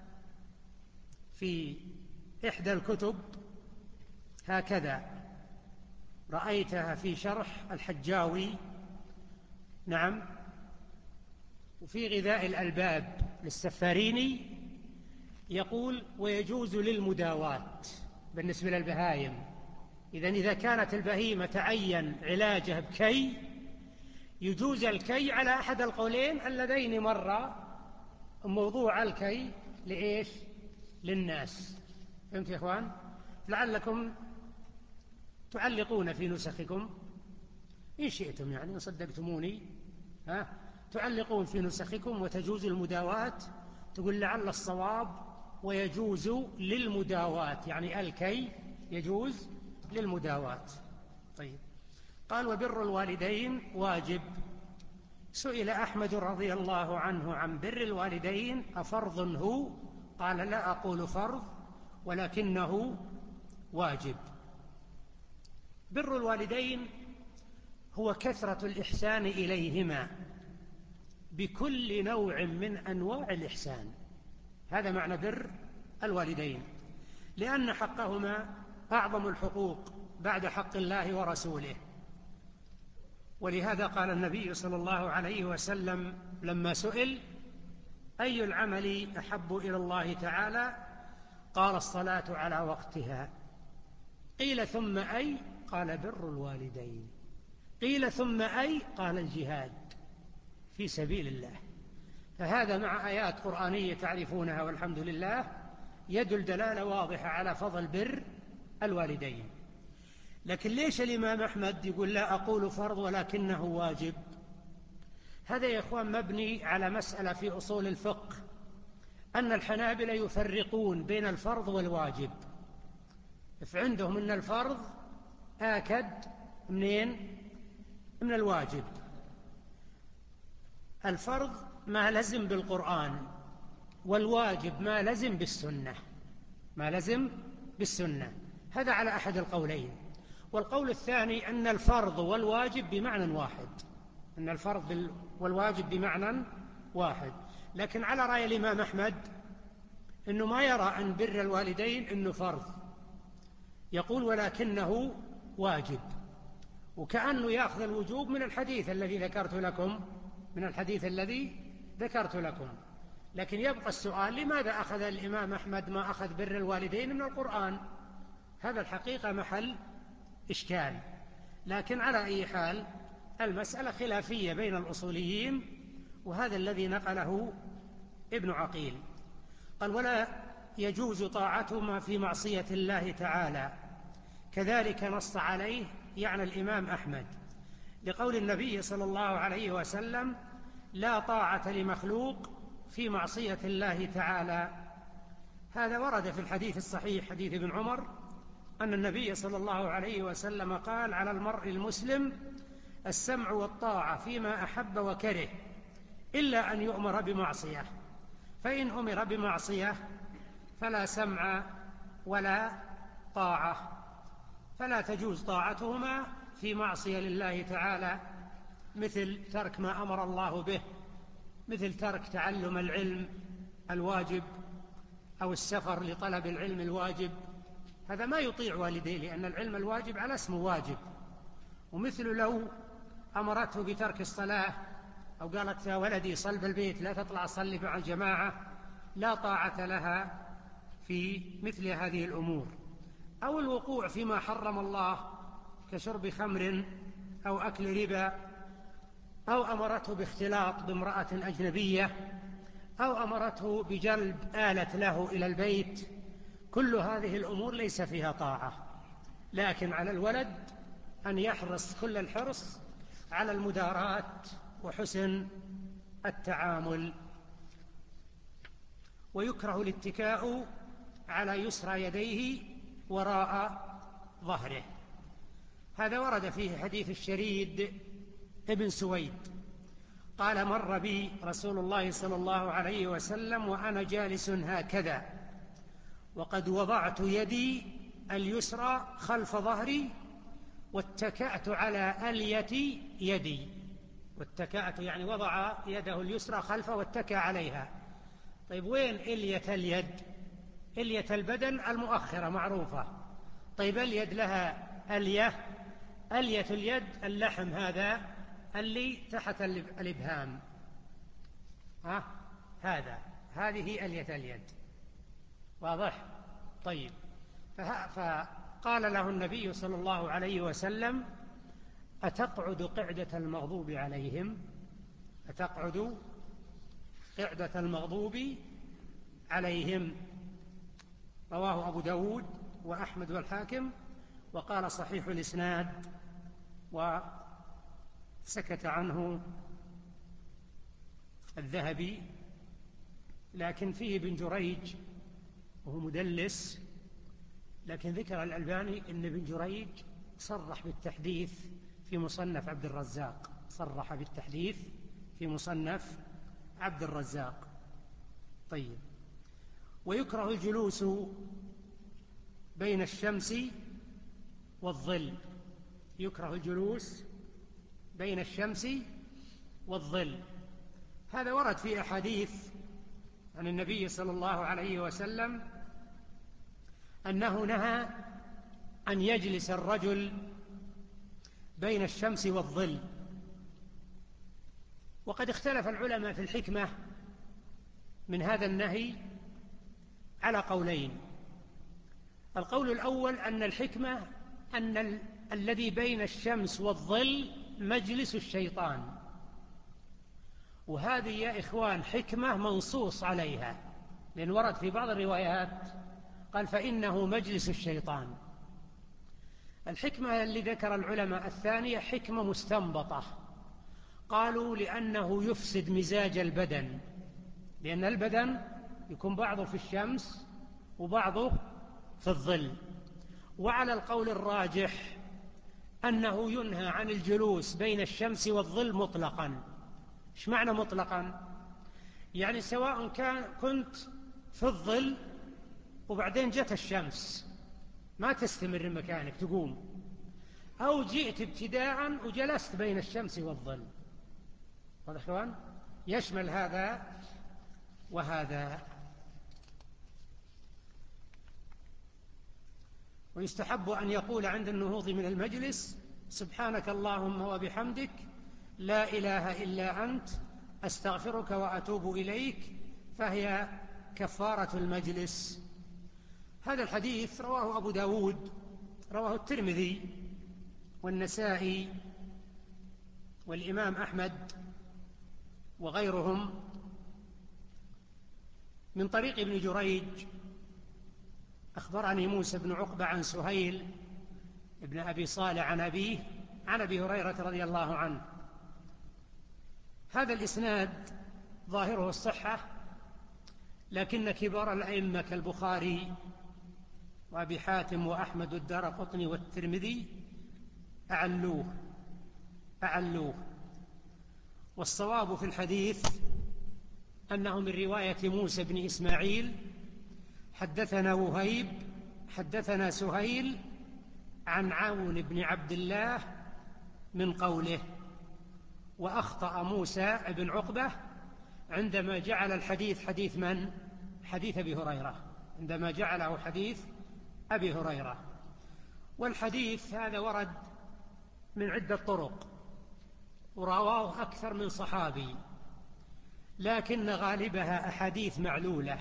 A: في إحدى الكتب هكذا، رأيتها في شرح الحجاوي، نعم، وفي غذاء الألباب للسفاريني يقول ويجوز للمداواة بالنسبة للبهائم. إذا كانت البهيمة تعين علاجها بكي يجوز الكي على أحد القولين اللذين مر موضوع الكي لإيش؟ للناس. فهمت يا إخوان؟ لعلكم تعلقون في نسخكم إن شئتم، يعني إن صدقتموني تعلقون في نسخكم وتجوز المداواة، تقول لعل الصواب ويجوز للمداواة، يعني الكي يجوز للمداواة. طيب، قال وبر الوالدين واجب. سئل أحمد رضي الله عنه عن بر الوالدين أفرض هو؟ قال لا أقول فرض ولكنه واجب. بر الوالدين هو كثرة الإحسان إليهما بكل نوع من أنواع الإحسان، هذا معنى بر الوالدين، لأن حقهما أعظم الحقوق بعد حق الله ورسوله. ولهذا قال النبي صلى الله عليه وسلم لما سئل أي العمل أحب إلى الله تعالى؟ قال الصلاة على وقتها. قيل ثم أي؟ قال بر الوالدين. قيل ثم أي؟ قال الجهاد في سبيل الله. فهذا مع آيات قرآنية تعرفونها والحمد لله يدل دلالة واضحة على فضل بر الوالدين. لكن ليش الإمام أحمد يقول لا أقول فرض ولكنه واجب؟ هذا يا إخوان مبني على مسألة في أصول الفقه، أن الحنابلة يفرقون بين الفرض والواجب، فعندهم أن الفرض آكد من الواجب. الفرض ما لزم بالقرآن، والواجب ما لزم بالسنة، هذا على أحد القولين. والقول الثاني أن الفرض والواجب بمعنى واحد، أن الفرض والواجب بمعنى واحد. لكن على رأي الإمام أحمد أنه ما يرى أن بر الوالدين أنه فرض، يقول ولكنه واجب، وكأنه يأخذ الوجوب من الحديث الذي ذكرت لكم. لكن يبقى السؤال لماذا أخذ الإمام أحمد ما أخذ بر الوالدين من القرآن؟ هذا الحقيقة محل إشكال. لكن على أي حال المسألة خلافية بين الأصوليين، وهذا الذي نقله ابن عقيل. قال ولا يجوز طاعتهما في معصية الله تعالى، كذلك نص عليه يعني الإمام أحمد لقول النبي صلى الله عليه وسلم لا طاعة لمخلوق في معصية الله تعالى. هذا ورد في الحديث الصحيح حديث ابن عمر أن النبي صلى الله عليه وسلم قال على المرء المسلم السمع والطاعة فيما أحب وكره إلا أن يؤمر بمعصية، فإن أمر بمعصية فلا سمع ولا طاعة، فلا تجوز طاعتهما في معصية لله تعالى، مثل ترك ما أمر الله به، مثل ترك تعلم العلم الواجب أو السفر لطلب العلم الواجب، هذا ما يطيع والديه لأن العلم الواجب على اسمه واجب. ومثل لو أمرته بترك الصلاة أو قالت يا ولدي صل بالبيت لا تطلع صلي مع الجماعة، لا طاعة لها في مثل هذه الأمور. أو الوقوع فيما حرم الله كشرب خمر أو أكل ربا، أو أمرته باختلاط بامرأة أجنبية، أو أمرته بجلب آلة له إلى البيت، كل هذه الأمور ليس فيها طاعة. لكن على الولد أن يحرص كل الحرص على المداراة وحسن التعامل. ويكره الاتكاء على يسرى يديه وراء ظهره، هذا ورد فيه حديث الشريد ابن سويد قال مر بي رسول الله صلى الله عليه وسلم وأنا جالس هكذا، وقد وضعت يدي اليسرى خلف ظهري واتكأت على ألية يدي. واتكأت يعني وضع يده اليسرى خلفه واتكأ عليها. طيب وين ألية اليد؟ ألية البدن المؤخرة معروفة. طيب اليد لها ألية؟ ألية اليد اللحم هذا اللي تحت الإبهام، هذه ألية اليد. واضح؟ طيب، فقال له النبي صلى الله عليه وسلم: أتقعد قعدة المغضوب عليهم؟ أتقعد قعدة المغضوب عليهم. رواه أبو داود وأحمد والحاكم، وقال صحيح الإسناد، وسكت عنه الذهبي، لكن فيه ابن جريج وهو مدلس. لكن ذكر الألباني أن ابن جريج صرح بالتحديث في مصنف عبد الرزاق، صرح بالتحديث في مصنف عبد الرزاق. طيب، ويكره الجلوس بين الشمس والظل. يكره الجلوس بين الشمس والظل. هذا ورد في أحاديث عن النبي صلى الله عليه وسلم أنه نهى أن يجلس الرجل بين الشمس والظل. وقد اختلف العلماء في الحكمة من هذا النهي على قولين. القول الأول أن الحكمة أن الذي بين الشمس والظل مجلس الشيطان، وهذه يا إخوان حكمة منصوص عليها، لأن ورد في بعض الروايات قال: فإنه مجلس الشيطان. الحكمة اللي ذكر العلماء الثانية حكمة مستنبطة، قالوا: لأنه يفسد مزاج البدن، لأن البدن يكون بعضه في الشمس وبعضه في الظل. وعلى القول الراجح أنه ينهى عن الجلوس بين الشمس والظل مطلقا. إيش معنى مطلقا؟ يعني سواء كنت في الظل وبعدين جت الشمس، ما تستمر مكانك تقوم، أو جئت ابتداء وجلست بين الشمس والظل. هذا إخوان يشمل هذا وهذا. ويستحب أن يقول عند النهوض من المجلس: سبحانك اللهم وبحمدك، لا إله إلا أنت، أستغفرك وأتوب إليك، فهي كفارة المجلس. هذا الحديث رواه أبو داود، رواه الترمذي والنسائي والإمام أحمد وغيرهم من طريق ابن جريج. أخبرني موسى بن عقبة عن سهيل ابن أبي صالح عن أبيه عن أبي هريرة رضي الله عنه. هذا الإسناد ظاهره الصحة، لكن كبار الأئمة كالبخاري وأبي حاتم وأحمد والدارقطني والترمذي أعلوه. والصواب في الحديث أنه من رواية موسى بن إسماعيل: حدثنا وهيب حدثنا سهيل عن عون بن عبد الله من قوله. وأخطأ موسى بن عقبة عندما جعل الحديث حديث من؟ حديث أبي هريرة، عندما جعله حديث أبي هريرة. والحديث هذا ورد من عدة طرق ورواه أكثر من صحابي، لكن غالبها أحاديث معلولة.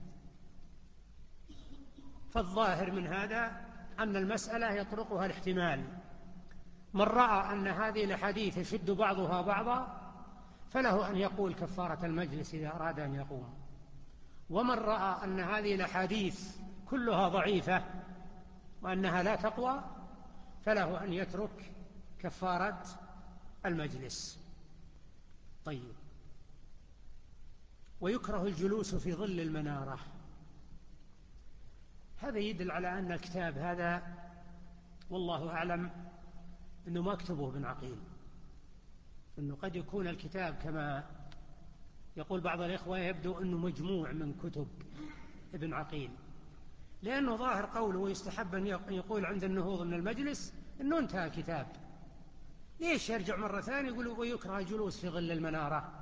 A: فالظاهر من هذا أن المسألة يطرقها الاحتمال. من رأى أن هذه الأحاديث يشد بعضها بعضا فله أن يقول كفارة المجلس إذا أراد أن يقوم، ومن رأى أن هذه الأحاديث كلها ضعيفة وأنها لا تقوى فله أن يترك كفارة المجلس. طيب، ويكره الجلوس في ظل المنارة. هذا يدل على أن الكتاب هذا والله أعلم أنه ما كتبه ابن عقيل، أنه قد يكون الكتاب كما يقول بعض الإخوة يبدو أنه مجموع من كتب ابن عقيل، لأنه ظاهر قوله: ويستحب أن يقول عند النهوض من المجلس أنه انتهى الكتاب. ليش يرجع مرة ثانية يقول ويكره الجلوس في ظل المنارة؟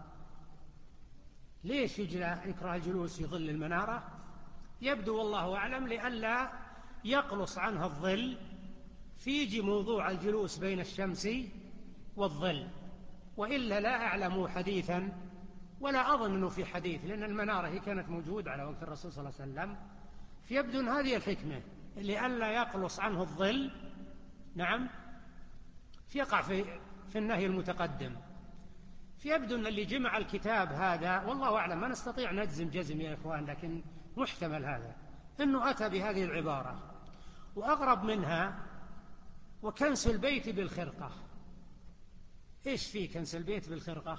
A: ليش يكره الجلوس في ظل المنارة؟ يبدو والله أعلم لئلا يقلص عنها الظل، فيجي موضوع الجلوس بين الشمس والظل، وإلا لا أعلم حديثا ولا أظن أنه في حديث، لأن المنارة هي كانت موجودة على وقت الرسول صلى الله عليه وسلم، فيبدو أن هذه الحكمة لئلا يقلص عنه الظل. نعم، فيقع في النهي المتقدم. فيبدو أن اللي جمع الكتاب هذا، والله أعلم ما نستطيع نجزم جزم يا إخوان، لكن محتمل هذا، أنه أتى بهذه العبارة. وأغرب منها وكنس البيت بالخرقة. إيش فيه كنس البيت بالخرقة؟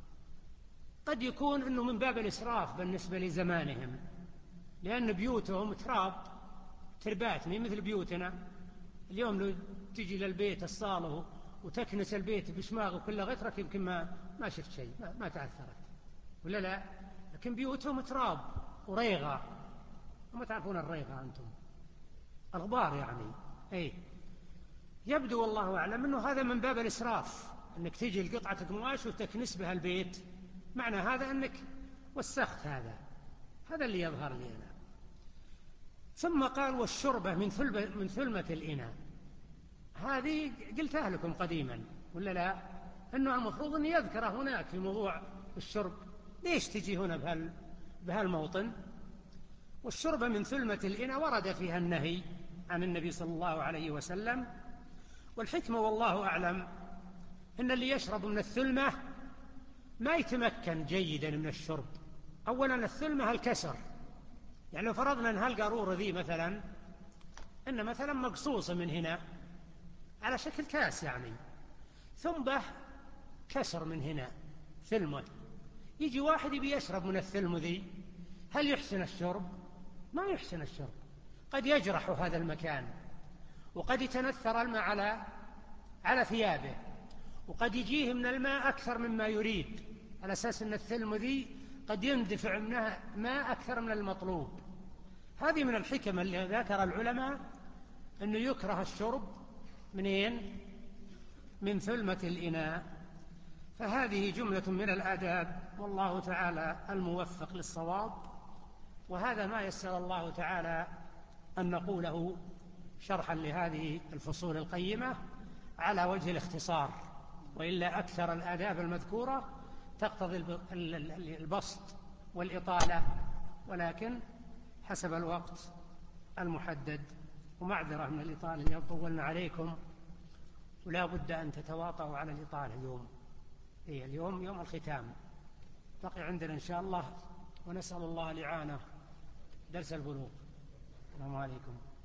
A: قد يكون أنه من باب الإسراف بالنسبة لزمانهم، لأن بيوتهم تربات مي مثل بيوتنا اليوم. لو تجي للبيت الصالة وتكنس البيت بشماغ وكل غترك يمكن ما شفت شيء، ما تأثرت ولا لا. لكن بيوتهم تراب وريغة، وما تعرفون الريغة أنتم، الغبار يعني. أي يبدو والله أعلم أنه هذا من باب الإسراف، أنك تجي لقطعة قماش وتكنس بها البيت، معنى هذا أنك وسخت. هذا اللي يظهر لي أنا. ثم قال والشربة من ثلمة الإناء. هذه قلتها لكم قديما ولا لا؟ أنه المفروض أن يذكر هناك في موضوع الشرب. ليش تجي هنا بهالموطن؟ والشربة من ثلمة الإناء ورد فيها النهي عن النبي صلى الله عليه وسلم. والحكمة والله أعلم أن اللي يشرب من الثلمة ما يتمكن جيدا من الشرب. أولا الثلمة الكسر، يعني لو فرضنا أن هالقارورة ذي مثلا أن مثلا مقصوصة من هنا على شكل كاس يعني، ثم به كسر من هنا ثلمة، يجي واحد يبي يشرب من الثلمة ذي، هل يحسن الشرب؟ ما يحسن الشرب. قد يجرح هذا المكان، وقد يتنثر الماء على ثيابه، وقد يجيه من الماء أكثر مما يريد، على أساس أن الثلمة ذي قد يندفع منها ماء أكثر من المطلوب. هذه من الحكم اللي ذكر العلماء أنه يكره الشرب منين؟ من ثلمة الإناء. فهذه جملة من الآداب، والله تعالى الموفق للصواب. وهذا ما يسر الله تعالى أن نقوله شرحا لهذه الفصول القيمة على وجه الاختصار، وإلا أكثر الآداب المذكورة تقتضي البسط والإطالة، ولكن حسب الوقت المحدد. ومعذرة من الإطالة اليوم طولنا عليكم، ولا بد أن تتواطؤوا على الإطالة اليوم. اليوم يوم الختام، بقي عندنا إن شاء الله، ونسأل الله الإعانة درس البلوغ. السلام عليكم.